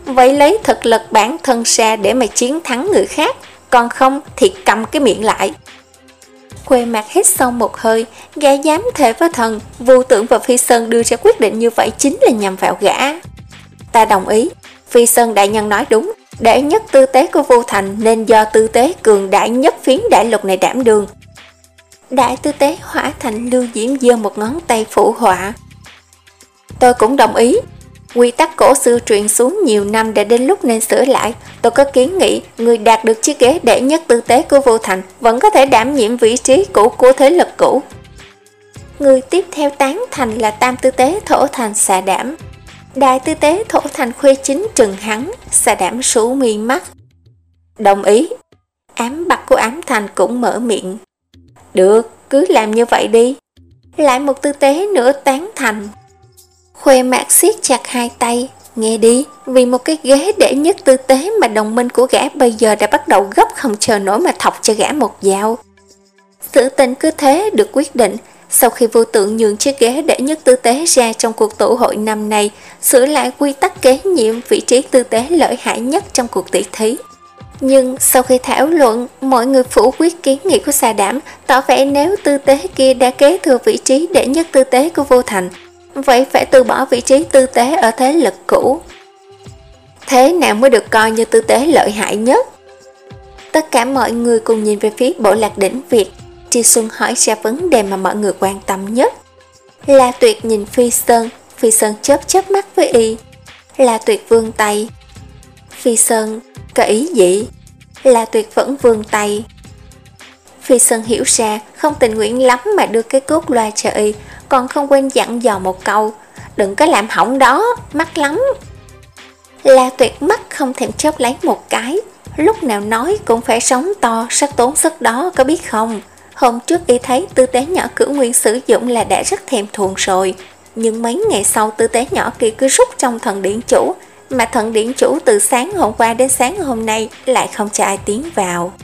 vậy lấy thực lực bản thân ra để mà chiến thắng người khác, còn không thì cầm cái miệng lại. Khuê Mạc hít sâu một hơi, gã dám thề với thần, Vô Tưởng và Phi Sơn đưa ra quyết định như vậy chính là nhằm vào gã. Ta đồng ý, Phi Sơn đại nhân nói đúng, đệ nhất tư tế của Vô Thành nên do tư tế cường đại nhất phiến đại lục này đảm đương. Đại tư tế Hỏa Thành Lưu Diễm giơ một ngón tay phụ họa. Tôi cũng đồng ý. Quy tắc cổ xưa truyền xuống nhiều năm đã đến lúc nên sửa lại. Tôi có kiến nghị người đạt được chiếc ghế đệ nhất tư tế của Vô Thành vẫn có thể đảm nhiệm vị trí cũ của thế lực cũ. Người tiếp theo tán thành là tam tư tế Thổ Thành Xà Đảm. Đại tư tế Thổ Thành Khuê Chính trừng hắn, Xà Đảm sụ mi mắt. Đồng ý. Ám Bạc của Ám Thành cũng mở miệng. Được, cứ làm như vậy đi. Lại một tư tế nữa tán thành. Khuê Mạc siết chặt hai tay. Nghe đi, vì một cái ghế đệ nhất tư tế mà đồng minh của gã bây giờ đã bắt đầu gấp không chờ nổi mà thọc cho gã một dao. Sự tình cứ thế được quyết định. Sau khi Vô Tượng nhường chiếc ghế đệ nhất tư tế ra trong cuộc tụ hội năm nay, sửa lại quy tắc kế nhiệm vị trí tư tế lợi hại nhất trong cuộc tỷ thí. Nhưng sau khi thảo luận, mọi người phủ quyết kiến nghị của Xà Đảm, tỏ vẻ nếu tư tế kia đã kế thừa vị trí đệ nhất tư tế của Vô Thành, vậy phải từ bỏ vị trí tư tế ở thế lực cũ. Thế nào mới được coi như tư tế lợi hại nhất? Tất cả mọi người cùng nhìn về phía bộ lạc đỉnh Việt. Tri Xuân hỏi ra vấn đề mà mọi người quan tâm nhất. La Tuyệt nhìn Phi Sơn, Phi Sơn chớp chớp mắt với y. La Tuyệt vươn tay. Phi Sơn, có ý gì? La Tuyệt vẫn vươn tay. Phi Sơn hiểu ra, không tình nguyện lắm mà đưa cái cốt loa cho y, còn không quên dặn dò một câu. Đừng có làm hỏng đó, mắc lắm. La Tuyệt mắt không thèm chớp lấy một cái. Lúc nào nói cũng phải sống to, rất tốn sức đó, có biết không? Hôm trước y thấy tư tế nhỏ Cửu Nguyên sử dụng là đã rất thèm thuồng rồi. Nhưng mấy ngày sau tư tế nhỏ kia cứ rút trong thần điển chủ, mà thần điển chủ từ sáng hôm qua đến sáng hôm nay lại không cho ai tiến vào.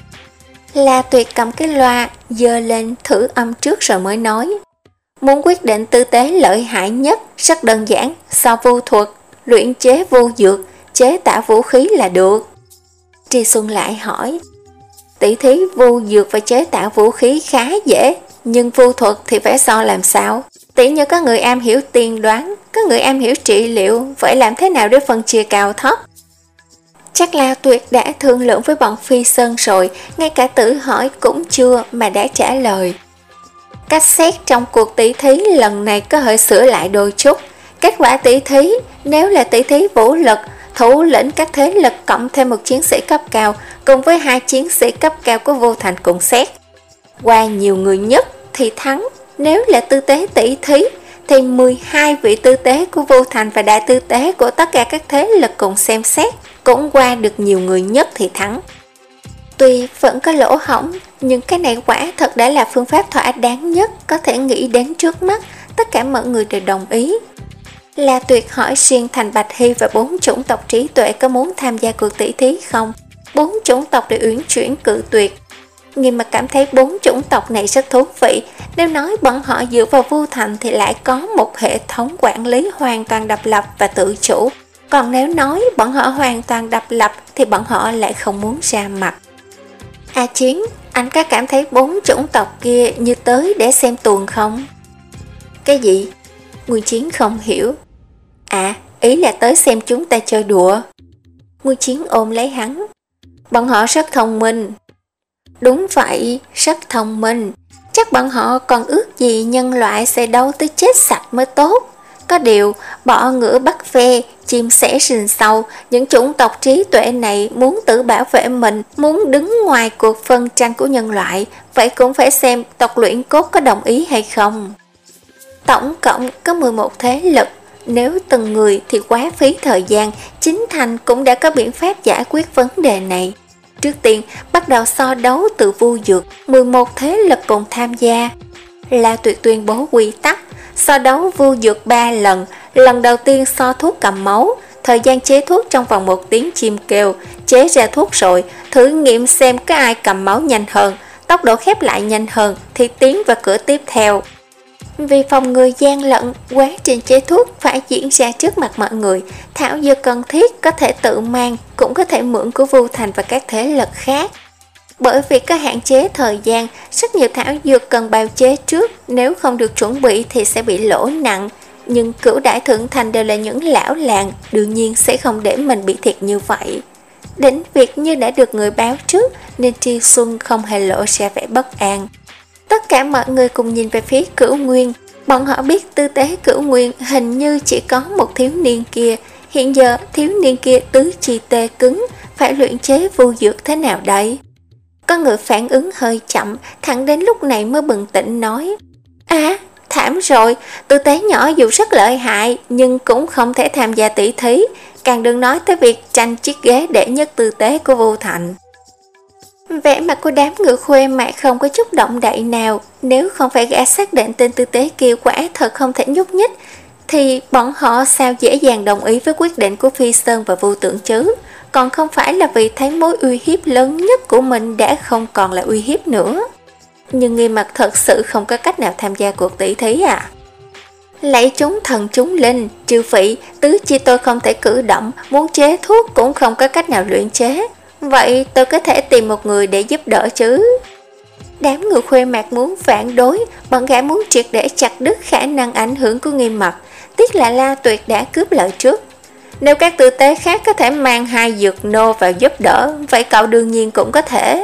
La Tuyệt cầm cái loa, giơ lên thử âm trước rồi mới nói. Muốn quyết định tư tế lợi hại nhất, rất đơn giản, so vô thuật, luyện chế vô dược, chế tạo vũ khí là được. Tri Xuân lại hỏi. Tỷ thí vô dược và chế tạo vũ khí khá dễ, nhưng vô thuật thì phải so làm sao? Tỷ như có người am hiểu tiên đoán, có người am hiểu trị liệu, vậy làm thế nào để phân chia cao thấp? Chắc La Tuyệt đã thương lượng với bọn Phi Sơn rồi, ngay cả tự hỏi cũng chưa mà đã trả lời. Cách xét trong cuộc tỷ thí lần này có hơi sửa lại đôi chút. Kết quả tỷ thí, nếu là tỷ thí vũ lực, thủ lĩnh các thế lực cộng thêm một chiến sĩ cấp cao cùng với hai chiến sĩ cấp cao của Vô Thành cùng xét. Qua nhiều người nhất thì thắng, nếu là tư tế tỷ thí thì mười hai vị tư tế của Vô Thành và đại tư tế của tất cả các thế lực cùng xem xét, cũng qua được nhiều người nhất thì thắng. Tuy vẫn có lỗ hổng, nhưng cái này quả thật đã là phương pháp thỏa đáng nhất có thể nghĩ đến trước mắt, tất cả mọi người đều đồng ý. La Tuyệt hỏi riêng Thành Bạch Hy và bốn chủng tộc trí tuệ có muốn tham gia cuộc tỷ thí không? Bốn chủng tộc đều uyển chuyển cự tuyệt. Nghiêm mà cảm thấy bốn chủng tộc này rất thú vị, nếu nói bọn họ dựa vào Vô Thành thì lại có một hệ thống quản lý hoàn toàn độc lập và tự chủ. Còn nếu nói bọn họ hoàn toàn độc lập thì bọn họ lại không muốn ra mặt. A Chiến, anh có cảm thấy bốn chủng tộc kia như tới để xem tuồng không? Cái gì? Nguyên Chiến không hiểu. À, ý là tới xem chúng ta chơi đùa. Nguyên Chiến ôm lấy hắn. Bọn họ rất thông minh. Đúng vậy, rất thông minh. Chắc bọn họ còn ước gì nhân loại sẽ đấu tới chết sạch mới tốt. Có điều, bọ ngựa bắt ve, chim sẻ rình sâu, những chủng tộc trí tuệ này muốn tự bảo vệ mình, muốn đứng ngoài cuộc phân tranh của nhân loại, vậy cũng phải xem tộc luyện cốt có đồng ý hay không. Tổng cộng có mười một thế lực, nếu từng người thì quá phí thời gian, chính Thành cũng đã có biện pháp giải quyết vấn đề này. Trước tiên, bắt đầu so đấu từ vu dược, mười một thế lực cùng tham gia. La Tuyệt tuyên bố quy tắc, so đấu vu dược ba lần, lần đầu tiên so thuốc cầm máu, thời gian chế thuốc trong vòng một tiếng chim kêu, chế ra thuốc rồi, thử nghiệm xem có ai cầm máu nhanh hơn, tốc độ khép lại nhanh hơn thì tiến vào cửa tiếp theo. Vì phòng ngừa gian lận, quá trình chế thuốc phải diễn ra trước mặt mọi người. Thảo dược cần thiết có thể tự mang, cũng có thể mượn của Vu Thành và các thế lực khác. Bởi vì có hạn chế thời gian, rất nhiều thảo dược cần bào chế trước, nếu không được chuẩn bị thì sẽ bị lỗ nặng. Nhưng Cửu Đại Thượng Thành đều là những lão làng, đương nhiên sẽ không để mình bị thiệt như vậy. Đến việc như đã được người báo trước, nên Tri Xuân không hề lộ ra vẻ bất an. Tất cả mọi người cùng nhìn về phía Cửu Nguyên. Bọn họ biết tư tế Cửu Nguyên hình như chỉ có một thiếu niên kia. Hiện giờ thiếu niên kia tứ chi tê cứng, phải luyện chế vu dược thế nào đây? Có người phản ứng hơi chậm, thẳng đến lúc này mới bừng tỉnh nói: À, thảm rồi, tư tế nhỏ dù rất lợi hại nhưng cũng không thể tham gia tỷ thí, càng đừng nói tới việc tranh chiếc ghế đệ nhất tư tế của Vu Thành. Vẻ mặt của đám người Khuê Mạc không có chút động đậy nào. Nếu không phải gã xác định tên tư tế kia quả thật không thể nhúc nhích, thì bọn họ sao dễ dàng đồng ý với quyết định của Phi Sơn và Vu Tưởng chứ? Còn không phải là vì thấy mối uy hiếp lớn nhất của mình đã không còn là uy hiếp nữa. Nhưng Nghiêm Mặc thật sự không có cách nào tham gia cuộc tỷ thí à? Lạy chúng thần chúng linh, trừ vị, tứ chi tôi không thể cử động, muốn chế thuốc cũng không có cách nào luyện chế. Vậy tôi có thể tìm một người để giúp đỡ chứ? Đám người Khuê Mạc muốn phản đối, bọn gã muốn triệt để chặt đứt khả năng ảnh hưởng của Nghiêm Mặc. Tiếc là La Tuyệt đã cướp lợi trước. Nếu các tư tế khác có thể mang hai dược nô vào giúp đỡ, vậy cậu đương nhiên cũng có thể.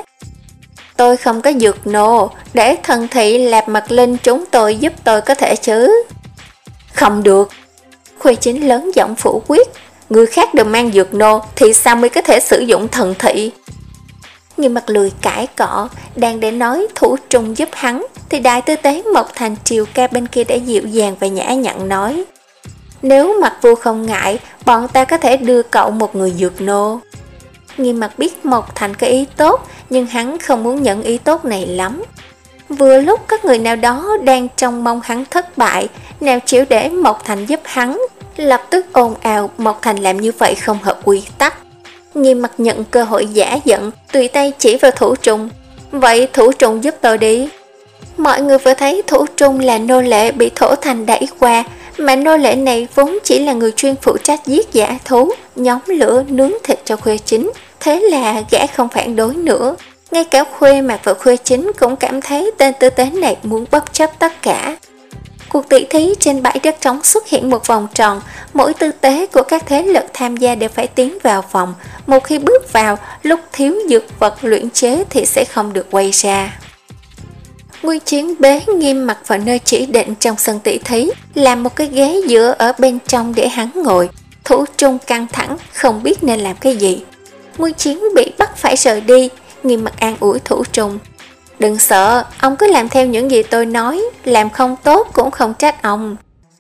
Tôi không có dược nô, để thần thị Lạp Mật Linh chúng tôi giúp tôi có thể chứ? Không được. Khuê Chính lớn giọng phủ quyết. Người khác đều mang dược nô thì sao mới có thể sử dụng thần thị? Nghiêm Mặc lười cãi cọ, đang để nói thủ trùng giúp hắn, thì đại tư tế Mộc Thành Triều Ca bên kia đã dịu dàng và nhã nhặn nói: Nếu Mặc Vu không ngại, bọn ta có thể đưa cậu một người dược nô. Nghiêm Mặc biết Mộc Thành có ý tốt, nhưng hắn không muốn nhận ý tốt này lắm. Vừa lúc các người nào đó đang trông mong hắn thất bại, nào chịu để Mộc Thành giúp hắn, lập tức ồn ào Mộc Thành làm như vậy không hợp quy tắc. Nghiêm Mặc nhận cơ hội giả giận, tùy tay chỉ vào thủ trùng. Vậy thủ trùng giúp tôi đi. Mọi người vừa thấy thủ trùng là nô lệ bị Thổ Thành đẩy qua, mà nô lệ này vốn chỉ là người chuyên phụ trách giết dã thú, nhóm lửa nướng thịt cho Khuê Chính. Thế là gã không phản đối nữa. Ngay cả Khuê Mạc và Khuê Chính cũng cảm thấy tên tư tế này muốn bất chấp tất cả. Cuộc tỷ thí trên bãi đất trống xuất hiện một vòng tròn, mỗi tư tế của các thế lực tham gia đều phải tiến vào vòng. Một khi bước vào, lúc thiếu dược vật luyện chế thì sẽ không được quay ra. Nguyên Chiến bế Nghiêm Mặc vào nơi chỉ định trong sân tỷ thí, làm một cái ghế dựa ở bên trong để hắn ngồi. Thủ trung căng thẳng, không biết nên làm cái gì. Nguyên Chiến bị bắt phải rời đi, Nghiêm Mặc an ủi thủ trung: Đừng sợ, ông cứ làm theo những gì tôi nói, làm không tốt cũng không trách ông.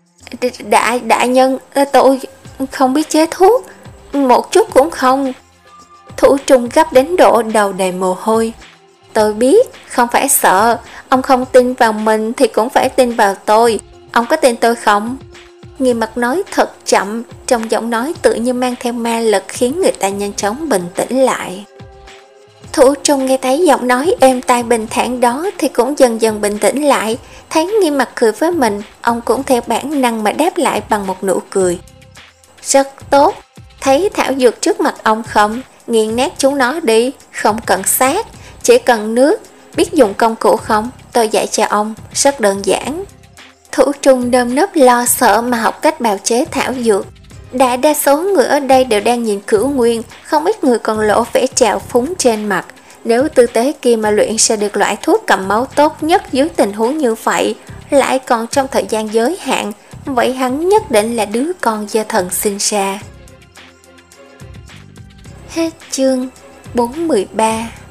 Đại, đại nhân, tôi không biết chế thuốc, một chút cũng không. Thủ trung gấp đến độ đầu đầy mồ hôi. Tôi biết, không phải sợ, ông không tin vào mình thì cũng phải tin vào tôi, ông có tin tôi không? Nghiêm Mặc nói thật chậm, trong giọng nói tự như mang theo ma lực khiến người ta nhanh chóng bình tĩnh lại. Thủ trung nghe thấy giọng nói êm tai bình thản đó thì cũng dần dần bình tĩnh lại. Thấy Nghiêm Mặc cười với mình, ông cũng theo bản năng mà đáp lại bằng một nụ cười. Rất tốt, thấy thảo dược trước mặt ông không? Nghiền nát chúng nó đi, không cần xác, chỉ cần nước. Biết dùng công cụ không? Tôi dạy cho ông, rất đơn giản. Thủ trung đơm nớp lo sợ mà học cách bào chế thảo dược. Đại đa số người ở đây đều đang nhìn Cửu Nguyên, không ít người còn lộ vẻ trào phúng trên mặt. Nếu tư tế kia mà luyện ra được loại thuốc cầm máu tốt nhất dưới tình huống như vậy, lại còn trong thời gian giới hạn, vậy hắn nhất định là đứa con do thần sinh ra. Hết chương bốn mươi ba.